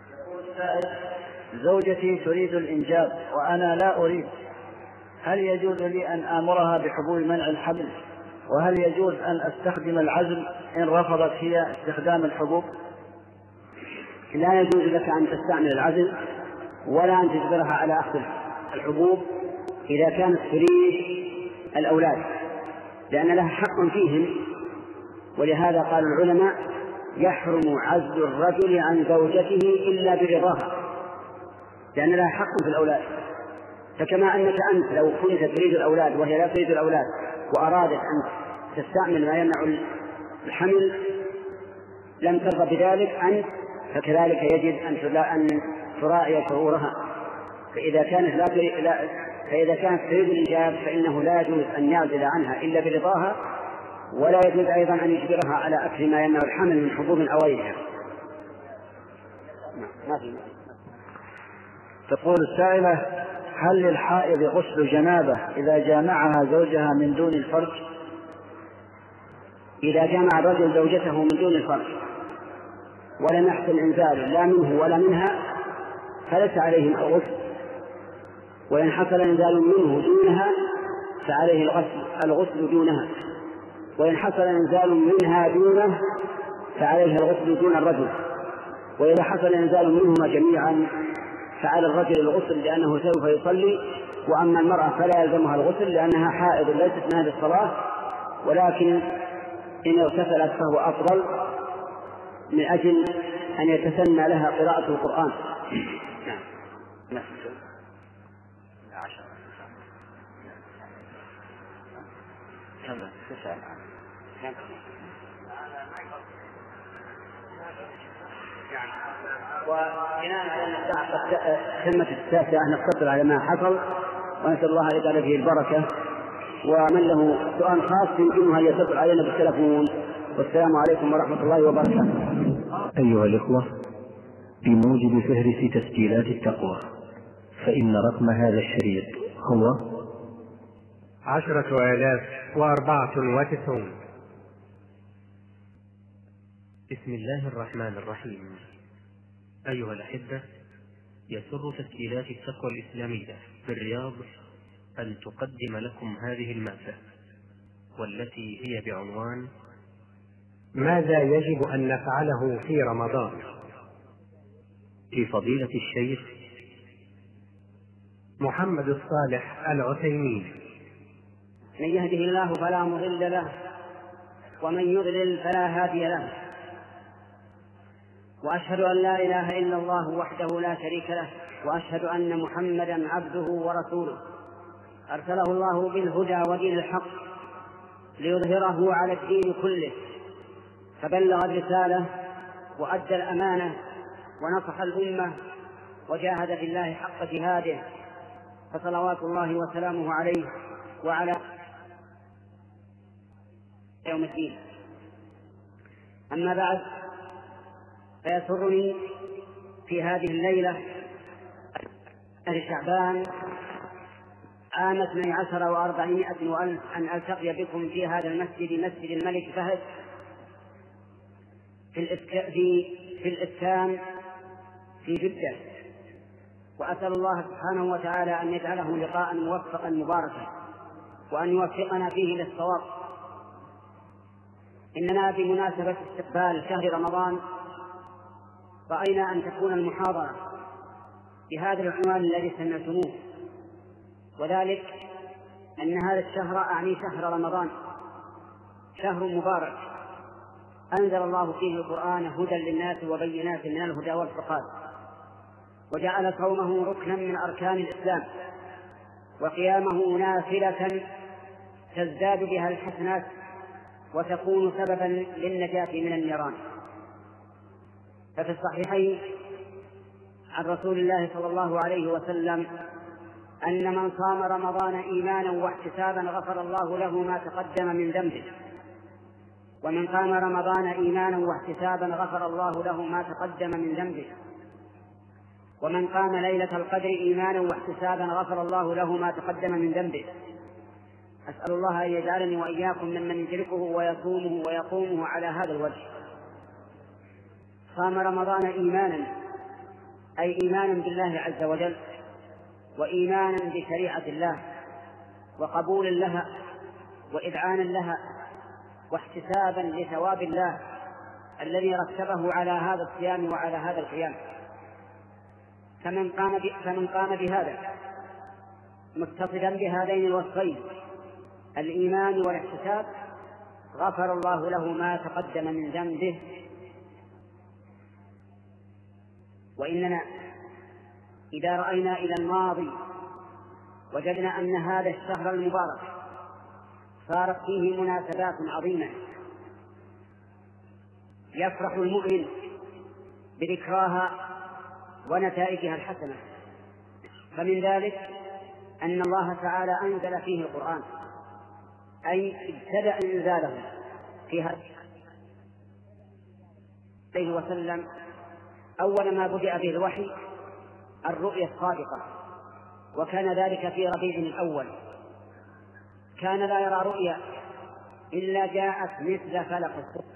زوجتي تريد الإنجاب وأنا لا أريد، هل يجوز لي أن آمرها بحبوب منع الحمل؟ وهل يجوز أن أستخدم العزل إن رفضت هي استخدام الحبوب؟ لا يجوز لك أن تستعمل العزل ولا أن تجبرها على أخذ الحبوب إذا كانت تريد الأولاد، لأن لها حق فيهم، ولهذا قال العلماء: يحرم عزل الرجل عن زوجته إلا برضاها، لأن لها حق في الأولاد. فكما أنك أنت لو كنت تريد الأولاد وهي لا تريد الأولاد وأرادت أن تستعمل ما يمنع الحمل لم ترضى بذلك أنت، فكذلك يجب أن تراعي شعورها. فإذا كانت لا تريد فإذا كانت تريد الإنجاب فإنه لا يجوز أن يعزل عنها إلا برضاها، ولا يجوز أيضا أن يجبرها على أكل ما يمنع الحمل من حبوب أو غيرها. تقول السائلة: هل للحائض غسل جنابة إذا جامعها زوجها من دون الفرج؟ إذا جامع الرجل زوجته من دون الفرج ولم يحصل إنزال لا منه ولا منها فليس عليهم الغسل، وإن حصل إنزال منه دونها فعليه الغسل الغسل دونها، وإن حصل إنزال منها دونه فعليه الغسل دون الرجل، وإذا حصل إنزال منهما جميعا فعلى الرجل الغسل لأنه سوف يصلي، وأما المرأة فلا يلزمها الغسل لأنها حائض ليست من هذه الصلاة، ولكن إن اغتسلت فهو أفضل من أجل أن يتسنى لها قراءة القرآن. نعم. وبناء على أن الساعة قد تمت التاسعة نقتصر على ما حصل، ونسأل الله أن يجعل فيه البركة. ومن له سؤال خاص يمكنه أن يتصل علينا بالتلفون. والسلام عليكم ورحمة الله وبركاته. أيها الإخوة، بموجب فهرس تسجيلات التقوى، فإن رقم هذا الشريط هو عشرة آلاف وأربعة وتسعون. بسم الله الرحمن الرحيم. أيها الأحبة، يسر تسجيلات التقوى الإسلامية بالرياض أن تقدم لكم هذه المادة، والتي هي بعنوان ماذا يجب أن نفعله في رمضان؟ لفضيلة الشيخ محمد الصالح العثيمين. من يهده الله فلا مضل له، ومن يضلل فلا هادي له، وأشهد أن لا إله إلا الله وحده لا شريك له، وأشهد أن محمدا عبده ورسوله أرسله الله بالهدى ودين الحق ليظهره على الدين كله، فبلغ الرسالة وأدى الأمانة ونصح الأمة وجاهد في الله حق جهاده، فصلوات الله وسلامه عليه وعلى يوم الدين. أما بعد، فيسرني في هذه الليلة شهر شعبان عام اثني عشر وأربعمائة وألف أن ألتقي بكم في هذا المسجد، مسجد الملك فهد في الإسكان في, في, الإسكان في جدة، وأسأل الله سبحانه وتعالى أن يجعله لقاء موفقا مباركا، وأن يوفقنا فيه للصواب. إننا بمناسبة استقبال شهر رمضان رأينا أن تكون المحاضرة بهذا العنوان الذي سمعتموه، وذلك أن هذا الشهر أعني شهر رمضان، شهر مبارك أنزل الله فيه القرآن هدى للناس وبينات من الهدى والفرقان، وجعل صومه ركنا من أركان الإسلام، وقيامه نافلة تزداد بها الحسنات وتكون سببا للنجاة من النيران. ففي الصحيحين عن رسول الله صلى الله عليه وسلم أن من صام رمضان إيمانا واحتسابا غفر الله له ما تقدم من ذنبه، ومن قام رمضان إيمانا واحتسابا غفر الله له ما تقدم من ذنبه، ومن قام ليلة القدر إيمانا واحتسابا غفر الله له ما تقدم من ذنبه. أسأل الله أن يجعلني وإياكم ممن يدركه ويصومه ويقومه على هذا الوجه. صام رمضان إيمانا، أي إيمانا بالله عز وجل، وإيمانا بشريعة الله، وقبولا لها، وإذعانا لها، واحتسابا لثواب الله الذي رتبه على هذا الصيام وعلى هذا القيام. فمن قام فمن قام بهذا متصلا بهذين الوصفين، الإيمان والاحتساب، غفر الله له ما تقدم من ذنبه. وإننا إذا رأينا إلى الماضي وجدنا أن هذا الشهر المبارك صارت فيه مناسبات عظيمة يفرح المؤمن بذكراها ونتائجها الحسنة. فمن ذلك أن الله تعالى أنزل فيه القرآن، أي ابتدأ إنزاله في هذا عليه وسلم. أول ما بدأ به الوحي الرؤيا الصادقة، وكان ذلك في ربيع الأول. كان لا يرى رؤيا إلا جاءت مثل فلق الصبح.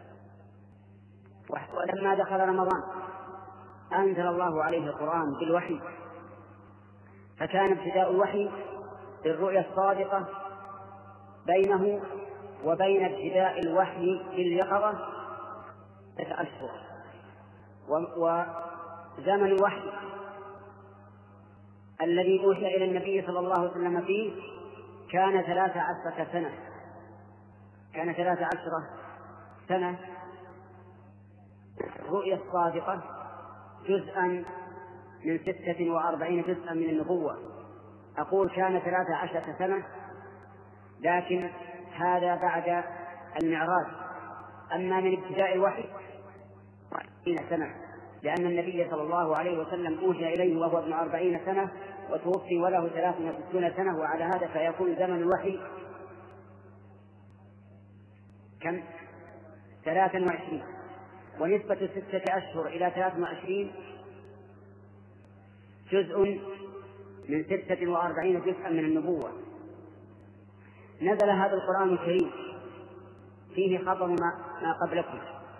ولما دخل رمضان أنزل الله عليه القرآن بالوحي، فكان ابتداء الوحي بالرؤيا الصادقة بينه وبين ابتداء الوحي باليقظة ستة أشهر، وزمن الوحي الذي أوحي إلى النبي صلى الله عليه وسلم فيه كان ثلاث عشرة سنة كان ثلاث عشرة سنة الرؤيا الصادقة جزءا من ستة وأربعين جزءا من النبوة. أقول كان ثلاث عشرة سنة، لكن هذا بعد المعراج. أما من ابتداء الوحي أربعين سنة، لأن النبي صلى الله عليه وسلم أوحي إليه وهو ابن أربعين سنة وتوفي وله ثلاث وستون سنة، وعلى هذا فيكون زمن الوحي كم؟ ثلاثا وعشرين، ونسبة ستة أشهر إلى ثلاث وعشرين جزء من ستة وأربعين جزءا من النبوة. نزل هذا القرآن الكريم فيه خبر ما قبلكم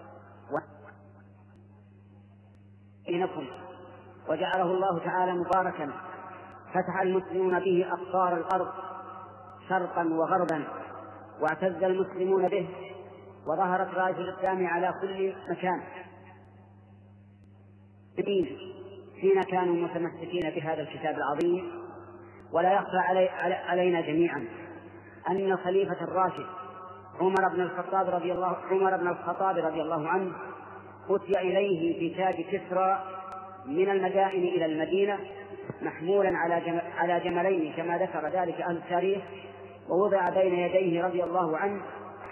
وإنكم، وجعله الله تعالى مباركا، فتح المسلمون به أقطار الأرض شرقا وغربا، واعتز المسلمون به، وظهرت راية الإسلام على كل مكان حين كانوا متمسكين بهذا الكتاب العظيم. ولا يخفى علي علينا جميعا أن الخليفة الراشد عمر بن الخطاب رضي الله عمر بن الخطاب رضي الله عنه أتي إليه بتاج كسرى من المدائن إلى المدينة محمولا على جمل على جملين كما ذكر ذلك أهل التاريخ، ووضع بين يديه رضي الله عنه،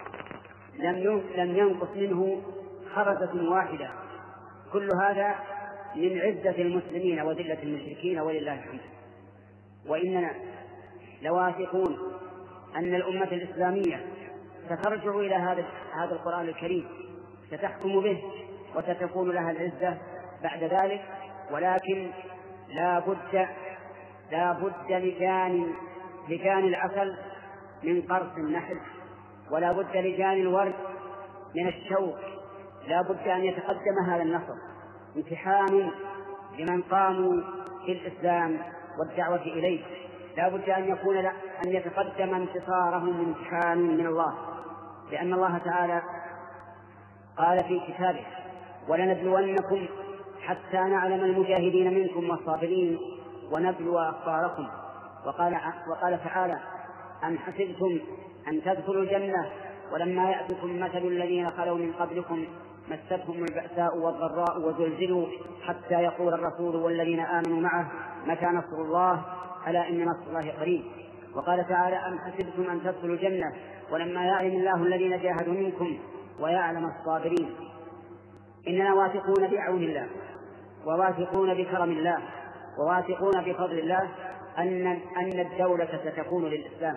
لم لم ينقص منه خرزة واحدة. كل هذا من عزة المسلمين وذلة المشركين، ولله الحمد. وإننا لواثقون أن الأمة الإسلامية سترجع إلى هذا هذا القرآن الكريم، ستحكم به وستكون لها العزة بعد ذلك، ولكن لا بد لا بد لجان لجان العسل من قرص النحل، ولا بد لجان الورد من الشوك. لا بد أن يتقدم هذا النصر، امتحان لمن قاموا في الإسلام والدعوة إليه. لا بد أن يكون أن يتقدم انتصارهم امتحان من الله، لأن الله تعالى قال في كتابه: ولنبلونكم حتى نعلم المجاهدين منكم والصابرين ونبلو أخباركم. وقال, وقال تعالى: أم حسبتم أن تدخلوا الجنة ولما يأتكم مثل الذين خلوا من قبلكم مستهم البأساء والضراء وزلزلوا حتى يقول الرسول والذين آمنوا معه متى نصر الله ألا إن نصر الله قريب. وقال تعالى: أم حسبتم أن تدخلوا الجنة ولما يعلم الله الذين جاهدوا منكم ويعلم الصابرين. إننا واثقون بعون الله، وواثقون بكرم الله، وواثقون بفضل الله أن أن الدولة ستكون للإسلام،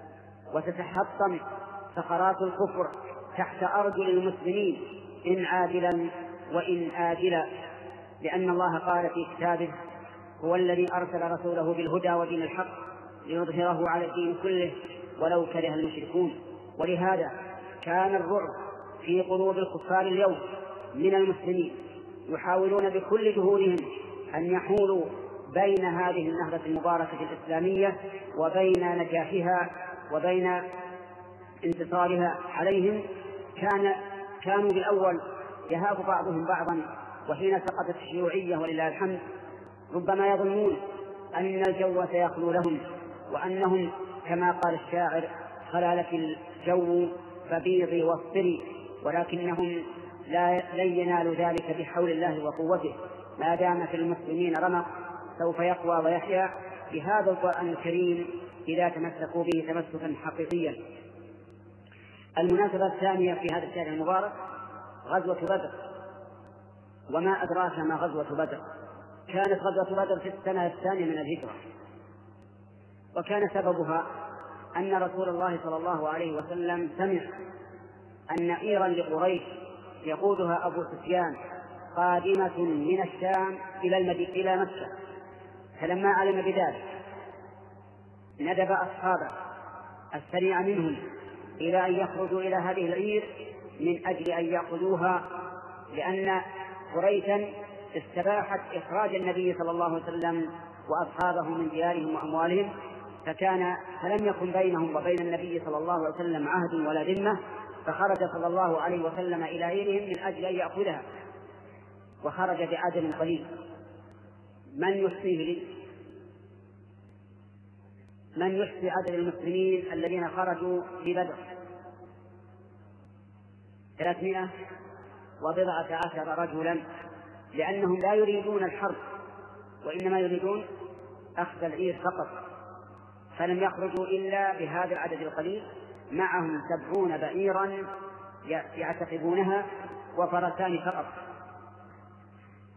وتتحطم ثغرات الكفر تحت أرجل المسلمين إن عاجلا وإن آجلا، لأن الله قال في كتابه: هو الذي أرسل رسوله بالهدى ودين الحق ليظهره على الدين كله ولو كره المشركون. ولهذا كان الرعب في قلوب الكفار اليوم من المسلمين، يحاولون بكل جهودهم أن يحولوا بين هذه النهضة المباركة الإسلامية وبين نجاحها وبين انتصارها عليهم. كان كانوا بالأول يهاب بعضهم بعضا، وحين سقطت الشيوعية ولله الحمد ربما يظنون أن الجو سيخلو لهم، وأنهم كما قال الشاعر: خلا لك الجو فبيضي واصبري، ولكنهم لا لن ينالوا ذلك بحول الله وقوته ما دام في المسلمين رمق، سوف يقوى ويحيا بهذا القرآن الكريم إذا تمسكوا به تمسكا حقيقيا. المناسبة الثانية في هذا الشهر المبارك غزوة بدر. وما أدراك ما غزوة بدر؟ كانت غزوة بدر في السنة الثانية من الهجرة، وكان سببها أن رسول الله صلى الله عليه وسلم سمع أن إيرا لقريش يقودها أبو سفيان قادمة من الشام إلى المدينة إلى مكة، فلما علم بذلك ندب أصحابه السريع منهم إلى أن يخرجوا إلى هذه العير من أجل أن يأخذوها، لأن قريشا استباحت إخراج النبي صلى الله عليه وسلم وأصحابه من ديارهم وأموالهم، فكان فلم يكن بينهم وبين النبي صلى الله عليه وسلم عهد ولا ذمة، فخرج صلى الله عليه وسلم إلى عيرهم من أجل أن يأخذها، وخرج بعدد قليل. من يحصيه لي؟ من يحصي عدد المسلمين الذين خرجوا في بدر؟ ثلاثمائة وبضعة عشر رجلا، لأنهم لا يريدون الحرب وإنما يريدون أخذ العير فقط، فلم يخرجوا إلا بهذا العدد القليل، معهم سبعون بعيرا يعتقبونها وفرسان فقط،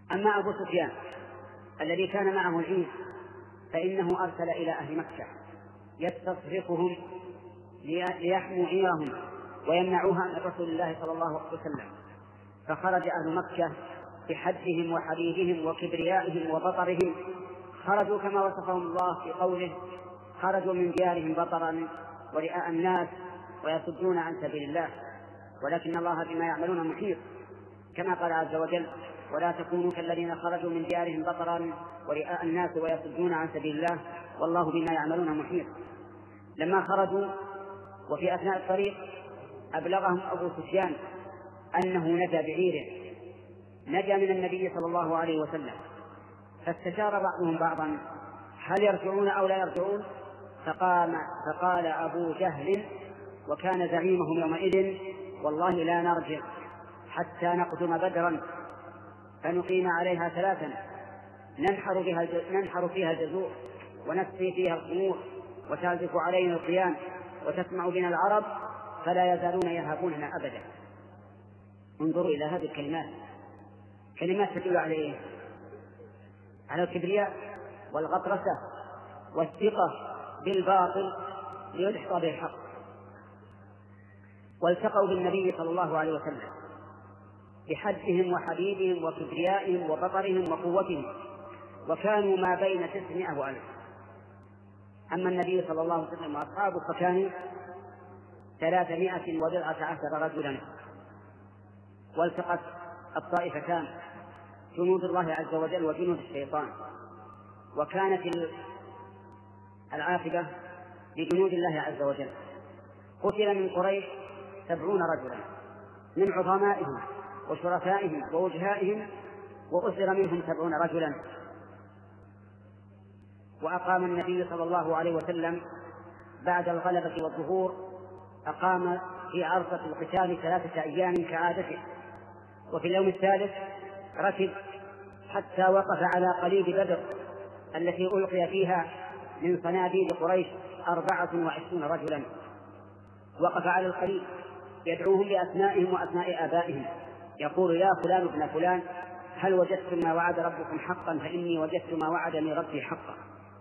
أما أبو سفيان الذي كان معه العير فإنه أرسل إلى أهل مكة يستصرخهم ليحموا عيرهم ويمنعوها من رسول الله صلى الله عليه وسلم، فخرج أهل مكة بحدهم وحديدهم وكبريائهم وبطرهم، خرجوا كما وصفهم الله في قوله: خرجوا من ديارهم بطرا ورئاء الناس ويصدون عن سبيل الله، ولكن الله بما يعملون محيط، كما قال عز وجل: ولا تكونوا كالذين خرجوا من ديارهم بطرا ورئاء الناس ويصدون عن سبيل الله والله بما يعملون محيط. لما خرجوا وفي أثناء الطريق أبلغهم أبو سفيان أنه نجا بعيره، نجا من النبي صلى الله عليه وسلم، فاستشار بعضهم بعضا هل يرجعون أو لا يرجعون؟ فقام فقال أبو جهل وكان زعيمهم يومئذ: والله لا نرجع حتى نقدم بدرا فنقيم عليها ثلاثا ننحر, بها ننحر فيها الجزور ونسقي فيها الخمور وتعزف علينا القيام وتسمع بنا العرب فلا يزالون يهابوننا أبدا. انظروا إلى هذه الكلمات، كلمات تدل على إيه؟ على الكبرياء والغطرسة والثقة بالباطل ليدحض به الحق. والتقوا بالنبي صلى الله عليه وسلم بحدهم وحديدهم وكبريائهم وبطرهم وقوتهم، وكانوا ما بين تسعمائة وألف. أما النبي صلى الله عليه وسلم وأصحابه فكانوا ثلاثمائة وبضعة عشر رجلا. والتقت الطائفتان، جنود الله عز وجل وجنود الشيطان، وكانت العاقبة لجنود الله عز وجل. قتل من قريش سبعون رجلا من عظمائهم وشرفائهم ووجهائهم، وأسر منهم سبعون رجلا. وأقام النبي صلى الله عليه وسلم بعد الغلبة والظهور أقام في عرصة القتال ثلاثة أيام كعادته، وفي اليوم الثالث ركب حتى وقف على قليب بدر التي ألقي فيها من صناديد قريش أربعة وعشرون رجلا. وقف على القليب يدعوهم بأسمائهم وأسماء آبائهم، يقول: يا فلان ابن فلان هل وجدتم ما وعد ربكم حقا؟ فإني وجدت ما وعدني ربي حقا.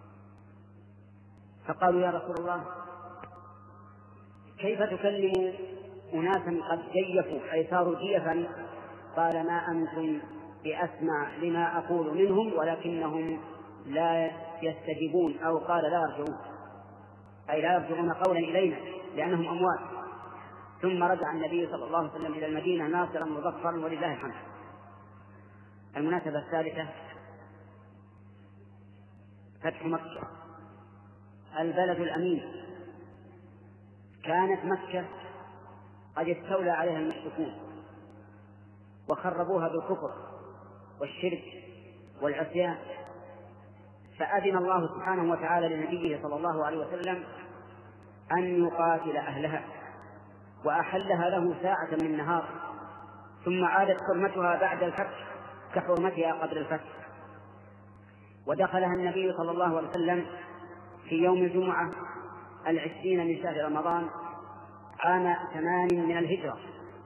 فقالوا: يا رسول الله كيف تكلم أناسا قد جيفوا أي صاروا جيفا؟ قال: ما أنتم بأسمع لما أقول منهم ولكنهم لا يستجيبون، أو قال لا يرجعون، أي لا يرجعون قولا إلينا لأنهم أموات. ثم رجع النبي صلى الله عليه وسلم إلى المدينة ناصرا مظفرا ولله الحمد. المناسبة الثالثة فتح مكة البلد الأمين. كانت مكة قد استولى عليها المشركون وخربوها بالكفر والشرك والعصيان، فأذن الله سبحانه وتعالى لنبيه صلى الله عليه وسلم أن يقاتل أهلها، وأحلها له ساعة من النهار، ثم عادت حرمتها بعد الفتح كحرمتها قبل الفتح. ودخلها النبي صلى الله عليه وسلم في يوم الجمعة العشرين من شهر رمضان عام ثمان من الهجرة،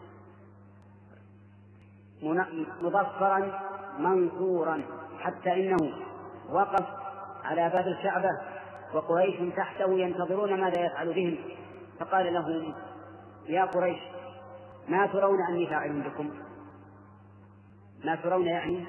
مظفرا منصورا، حتى إنه وقف على باب الكعبة وقريش تحته ينتظرون ماذا يفعل بهم، فقال لهم: يا قريش ما ترون أني فاعل بكم؟ ما ترون يعني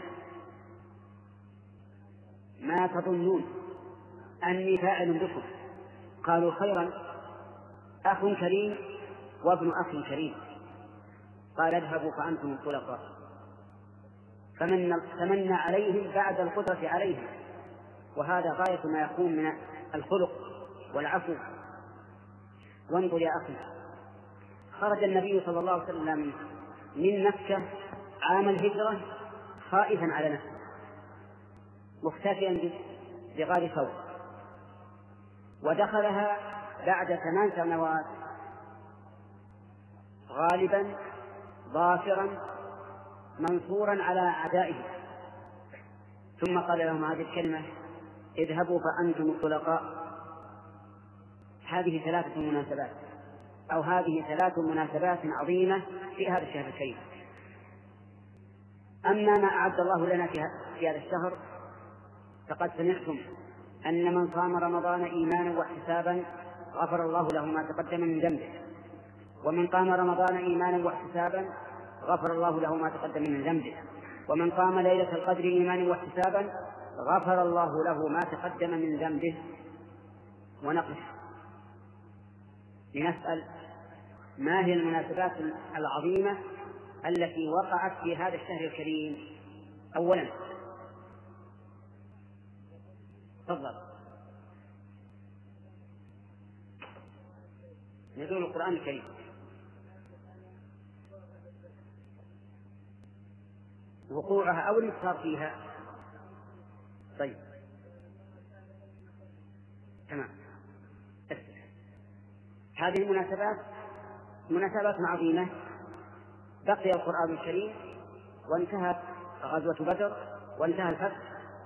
ما تظنون أني فاعل بكم؟ قالوا: خيرا، أخ كريم وابن أخ كريم. قال: اذهبوا فأنتم الطلقاء. فمن تمنى عليهم بعد القدرة عليهم، وهذا غاية ما يكون من الخلق والعفو. وانظر يا أخي، خرج النبي صلى الله عليه وسلم من مكة عام الهجرة خائفا على نفسه مختفيا بغار ثوب، ودخلها بعد ثمان سنوات غالبا ظافرا منصورا على أعدائه. ثم قال لهم هذه الكلمة: اذهبوا فأنتم الطلقاء. هذه ثلاثة مناسبات أو هذه ثلاث مناسبات عظيمة في هذا الشهر الكريم. أما ما أعد الله لنا في هذا الشهر فقد سمعتم أن من صام رمضان إيمانا واحتسابا غفر الله له ما تقدم من ذنبه، ومن قام رمضان إيمانا واحتسابا غفر الله له ما تقدم من ذنبه، ومن قام ليلة القدر إيمانا واحتسابا غفر الله له ما تقدم من ذنبه. ونقف لنسأل ما هي المناسبات العظيمة التي وقعت في هذا الشهر الكريم؟ أولا تفضل نزول القرآن الكريم. وقوعها أو الإكثار فيها. طيب تمام. هذه المناسبات مناسبات عظيمة. بقي القرآن الكريم وانتهت غزوة بدر وانتهى الفتح.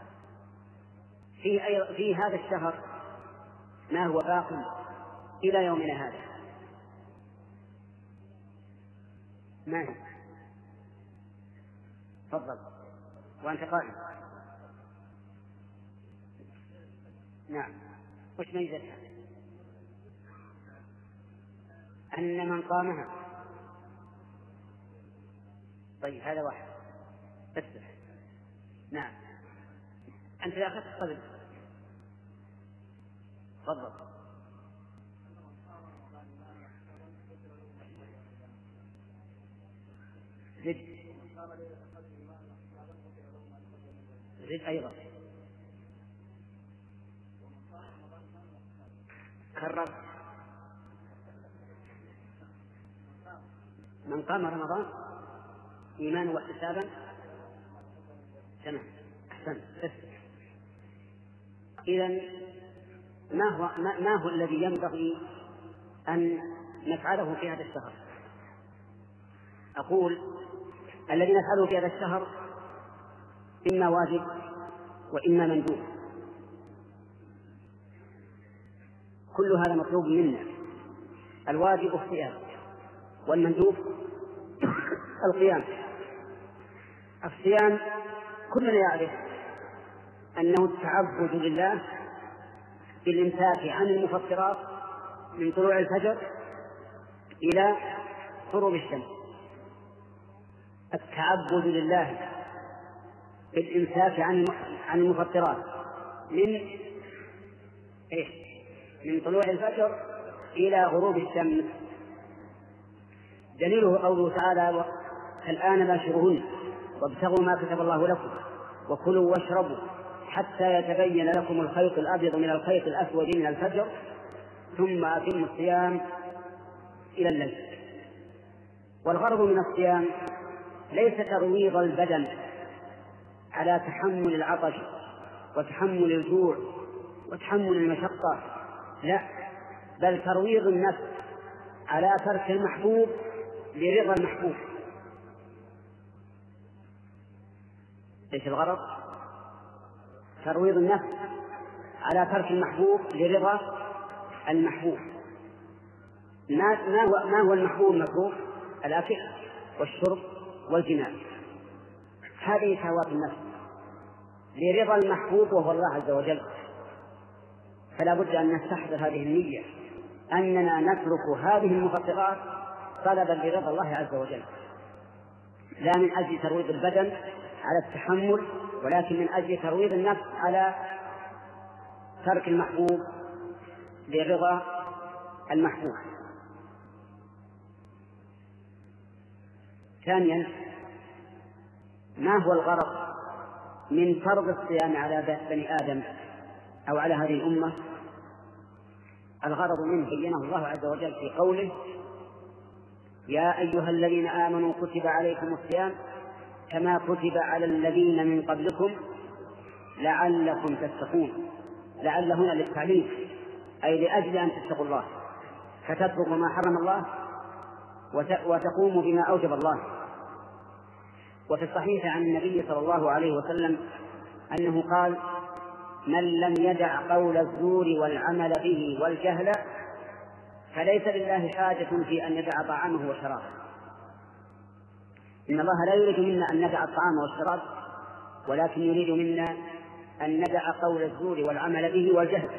في, أي... في هذا الشهر ما هو باق إلى يومنا هذا. ما هي؟ تفضل وأنت قائم. نعم. وش ميزتها؟ أن من قامها. طيب هذا واحد بس. نعم. أنت لا أخذت قبل. تفضل. زد زد أيضا. كرر. من قام رمضان إيمانا واحتسابا. تمام. أحسن. إذن ما هو ما, ما هو الذي ينبغي أن نفعله في هذا الشهر؟ أقول الذي نفعله في هذا الشهر إما واجب وإما مندوب. كل هذا مطلوب منا. الواجب الصيام والمندوب القيام. الصيام كلنا يعرف أنه التعبد لله بالإمساك عن المفطرات من طلوع الفجر إلى غروب الشمس. التعبد لله بالإمساك عن المفطرات من إيه؟ من طلوع الفجر إلى غروب الشمس. دليله قوله تعالى: الآن باشروهن وابتغوا ما كتب الله لكم وكلوا واشربوا حتى يتبين لكم الخيط الأبيض من الخيط الأسود من الفجر ثم أتموا الصيام إلى الليل. والغرض من الصيام ليس ترويض البدن على تحمل العطش وتحمل الجوع وتحمل المشقة، لا، بل ترويض النفس على ترك المحبوب لرضا المحبوب. ايش الغرض؟ ترويض النفس على ترك المحبوب لرضا المحبوب. ما هو ما هو المحبوب المكروه؟ الأكل والشرب والجماع. هذه شهوات النفس لرضا المحبوب وهو الله عز وجل. فلا بد أن نستحضر هذه النية أننا نترك هذه المفطرات طلبا لرضا الله عز وجل، لا من أجل ترويض البدن على التحمل، ولكن من أجل ترويض النفس على ترك المحبوب لرضا المحبوب. ثانيا، ما هو الغرض من فرض الصيام على بني آدم أو على هذه الأمة؟ الغرض منه بينه الله عز وجل في قوله: يا أيها الذين آمنوا كتب عليكم الصيام كما كتب على الذين من قبلكم لعلكم تتقون. لعل هنا للتعليم، أي لأجل أن تتقوا الله، فتتركوا ما حرم الله وتقوموا بما أوجب الله. وفي الصحيح عن النبي صلى الله عليه وسلم أنه قال: من لم يدع قول الزور والعمل به والجهل فليس لله حاجة في أن يدع طعامه وشرابه. إن الله لا يريد منا أن ندع الطعام والشراب، ولكن يريد منا أن ندع قول الزور والعمل به والجهل.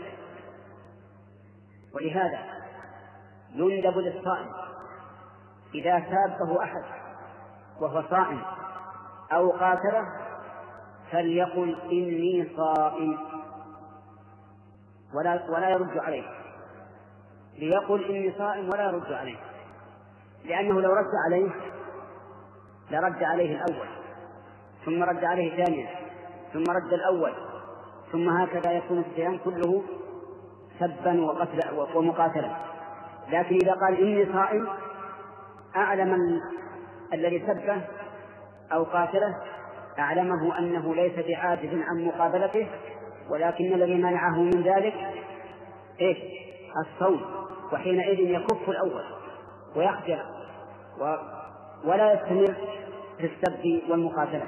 ولهذا يندب للصائم إذا سابه أحد وهو صائم أو قاتله فليقل إني صائم ولا, ولا يرد عليه، ليقل إني صائم ولا يرد عليه، لأنه لو رد عليه لرد عليه الأول ثم رد عليه ثانيا ثم رد الأول، ثم هكذا يكون الصيام كله سبا وقتلا ومقاتلا. لكن إذا قال إني صائم أعلم الذي سبه أو قاتله، أعلمه أنه ليس بعاجز عن مقابلته، ولكن الذي منعه من ذلك إيش؟ الصوم، وحينئذ يكف الأول ويخجل و... ولا يستمر في السب والمقاتلة.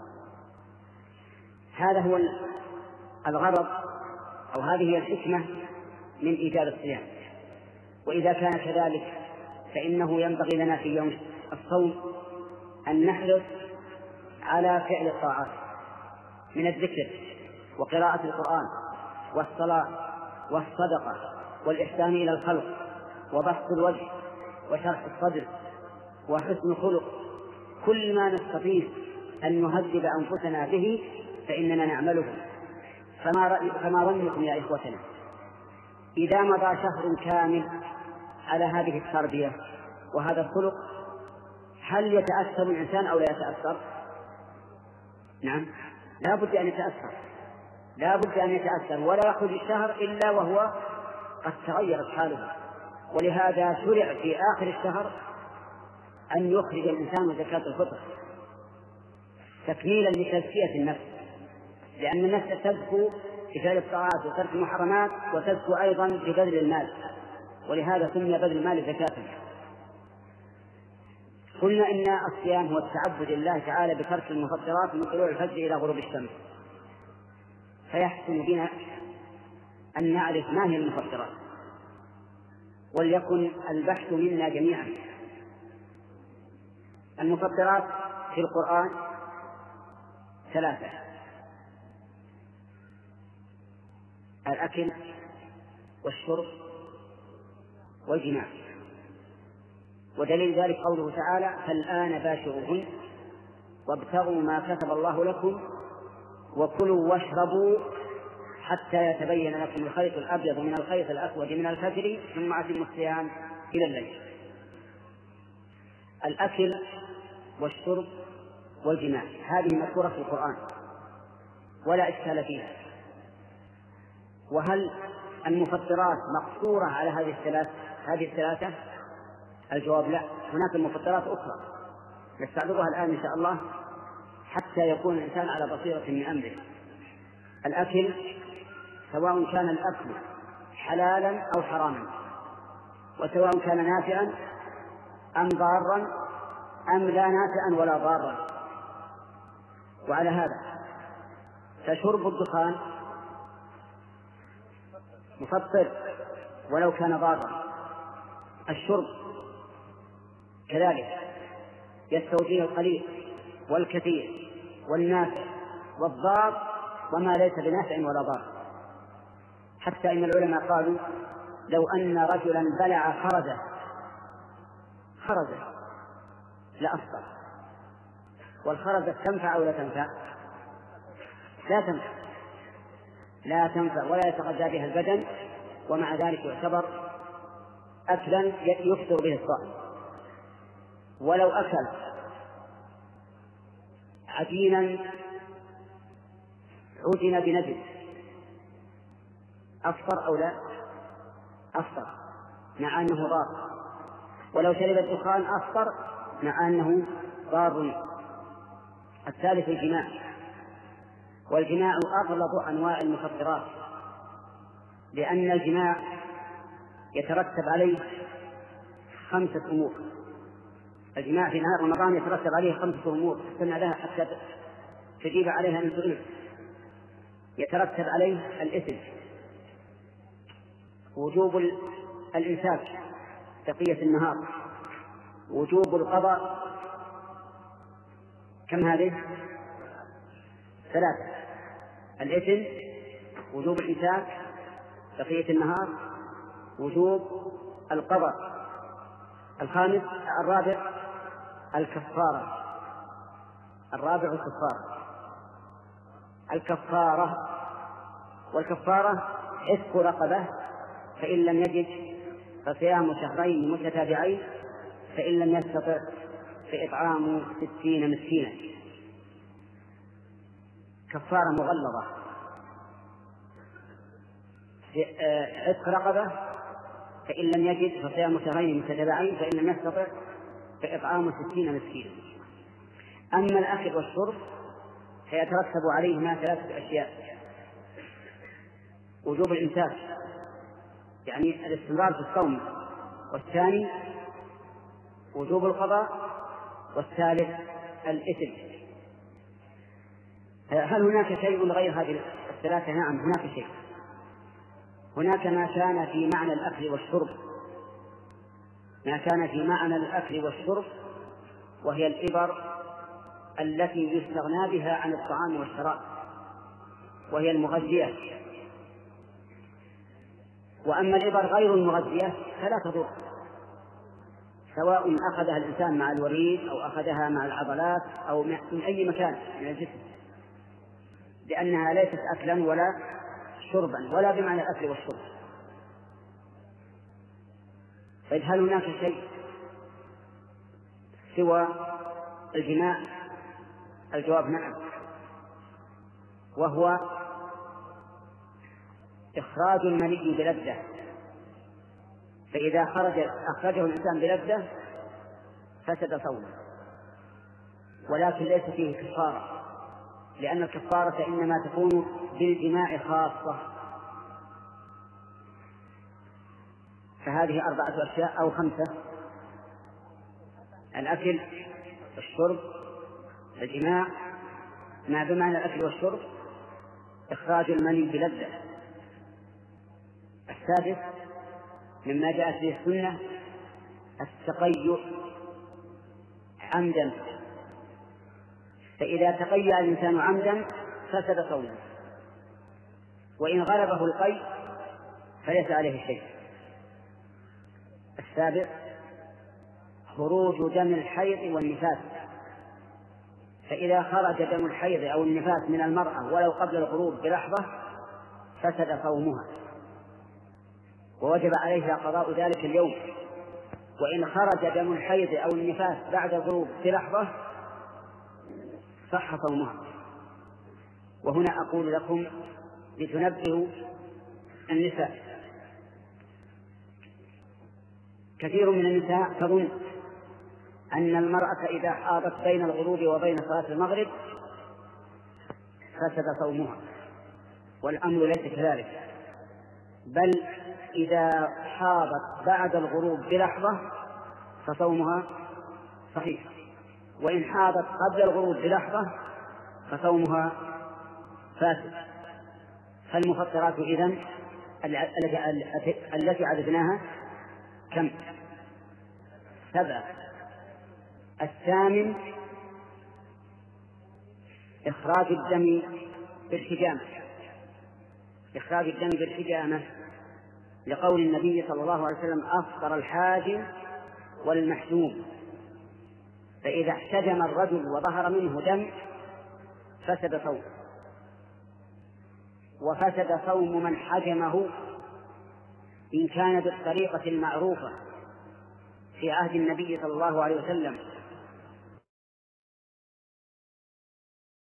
هذا هو الغرض أو هذه هي الحكمة من إيجاد الصيام. وإذا كان كذلك فإنه ينبغي لنا في يوم الصوم أن نحرص على فعل الطاعات من الذكر وقراءة القرآن والصلاة والصدقة والإحسان إلى الخلق وبسط الوجه وشرح الصدر وحسن خلق، كل ما نستطيع أن نهذب أنفسنا به فإننا نعمله. فما, رأي فما ظنكم يا إخوتنا إذا مضى شهر كامل على هذه التربية وهذا الخلق، هل يتأثر الإنسان أو لا يتأثر؟ نعم، لا بد أن يتأثر، لا بد أن يتأثر، ولا يخرج الشهر إلا وهو قد تغيرت حاله. ولهذا شرع في آخر الشهر أن يخرج الإنسان زكاة الفطر تكميلا لتزكية النفس، لأن النفس تزكو بفعل الطاعات وترك المحرمات، وتزكو أيضا ببذل المال، ولهذا سمي بذل المال زكاة. قلنا إن الصيام هو التعبد لله تعالى بترك المفطرات من طلوع الفجر إلى غروب الشمس، فيحسن بنا أن نعرف ما هي المفطرات، وليكن البحث منا جميعا. المفطرات في القرآن ثلاثة: الأكل والشرب والجماع. ودليل ذلك قوله تعالى: فالآن باشروهن وابتغوا ما كتب الله لكم وكلوا واشربوا حتى يتبين لكم الخيط الأبيض من الخيط الأسود من الفجر ثم أتموا الصيام إلى الليل. الأكل والشرب والجماع هذه مذكورة في القرآن ولا إشكال فيها. وهل المفطرات مقصورة على هذه الثلاث هذه الثلاثة؟ الجواب لا، هناك مفطرات أخرى نستعرضها الآن إن شاء الله حتى يكون الإنسان على بصيرة من أمره. الأكل سواء كان الأكل حلالا أو حراما، وسواء كان نافعا أم ضارا أم لا نافعا ولا ضارا. وعلى هذا فشرب الدخان مفطر ولو كان ضارا، الشرب كذلك يستوي فيه القليل والكثير والنافع والضار وما ليس بنافع ولا ضار، حتى إن العلماء قالوا لو أن رجلا بلع خرزة خرزة لأفطر. والخرزة تنفع أو لا تنفع؟ لا تنفع لا تنفع ولا يتغذى بها البدن، ومع ذلك يعتبر أكلا يفطر به الصائم. ولو أكل عجينا عجن بنجس أفطر أو لا؟ أفطر مع أنه ضار. ولو شرب الدخان أفطر مع أنه ضار. الثالث الجماع، والجماع أغلظ أنواع المفطرات، لأن الجماع يترتب عليه خمسة أمور. الجماع في نهار رمضان يترتب عليه خمسة أمور تستمع لها حتى تجيب عليها من سؤال. يترتب عليه الإثم، وجوب الإمساك بقية النهار، وجوب القضاء كم هذه؟ ثلاثة. الإثم وجوب الإمساك بقية النهار، وجوب القضاء. الخامس الرابع الكفارة. الرابع الكفارة. الكفارة والكفارة عتق رقبة، فإن لم يجد فصيام شهرين متتابعين، فإن لم يستطع فإطعام ستين مسكينا. كفارة مغلظة، عتق رقبة، فإن لم يجد فصيام شهرين متتابعين، فإن لم يستطع فإطعام ستين مسكينا. أما الأكل والشرب فيترتب عليهما ثلاثة أشياء: وجوب الإمساك يعني الاستمرار في الصوم، والثاني وجوب القضاء، والثالث الإثم. هل هناك شيء غير هذه الثلاثة؟ نعم هناك شيء. هناك ما كان في معنى الأكل والشرب، ما كان في معنى الأكل والشرب وهي الإبر التي يستغنى بها عن الطعام والشراب، وهي المغذية. وأما الإبر غير المغذية فلا تضر، سواء أخذها الإنسان مع الوريد أو أخذها مع العضلات أو من أي مكان من الجسم، لأنها ليست أكلا ولا شربا ولا بمعنى الأكل والشرب. طيب هل هناك شيء سوى الجماع؟ الجواب نعم، وهو إخراج المني بلذة. فإذا خرج أخرجه الإنسان بلذة فسد صومه، ولكن ليس فيه كفارة، لأن الكفارة إنما تكون بالجماع خاصة. فهذه أربعة أشياء أو خمسة: الأكل، الشرب، الجماع ما بمعنى الأكل والشرب، إخراج المني بلذة. السادس مما جاءت به السنة التقيؤ عمدا، فإذا تقيأ الإنسان عمدا فسد صومه، وإن غلبه القيء فليس عليه شيء. السابع خروج دم الحيض والنفاس، فإذا خرج دم الحيض أو النفاس من المرأة ولو قبل الغروب بلحظة فسد صومها، ووجب عليها قضاء ذلك اليوم. وإن خرج دم الحيض أو النفاس بعد الغروب بلحظة صح صومها. وهنا أقول لكم لتنبهوا النساء: كثير من النساء تظن أن المرأة إذا حاضت بين الغروب وبين صلاة المغرب فسد صومها، والأمر ليس كذلك، بل إذا حاضت بعد الغروب بلحظة فصومها صحيح، وإن حاضت قبل الغروب بلحظة فصومها فاسد. فالمفطرات إذن التي عددناها كم؟ سبعة. الثامن إخراج الدم بالحجامة، إخراج الدم بالحجامة لقول النبي صلى الله عليه وسلم: أفطر الحاجم والمحجوم. فإذا احتجم الرجل وظهر منه دم فسد صومه، وفسد صوم من حجمه إن كان بالطريقة المعروفة في عهد النبي صلى الله عليه وسلم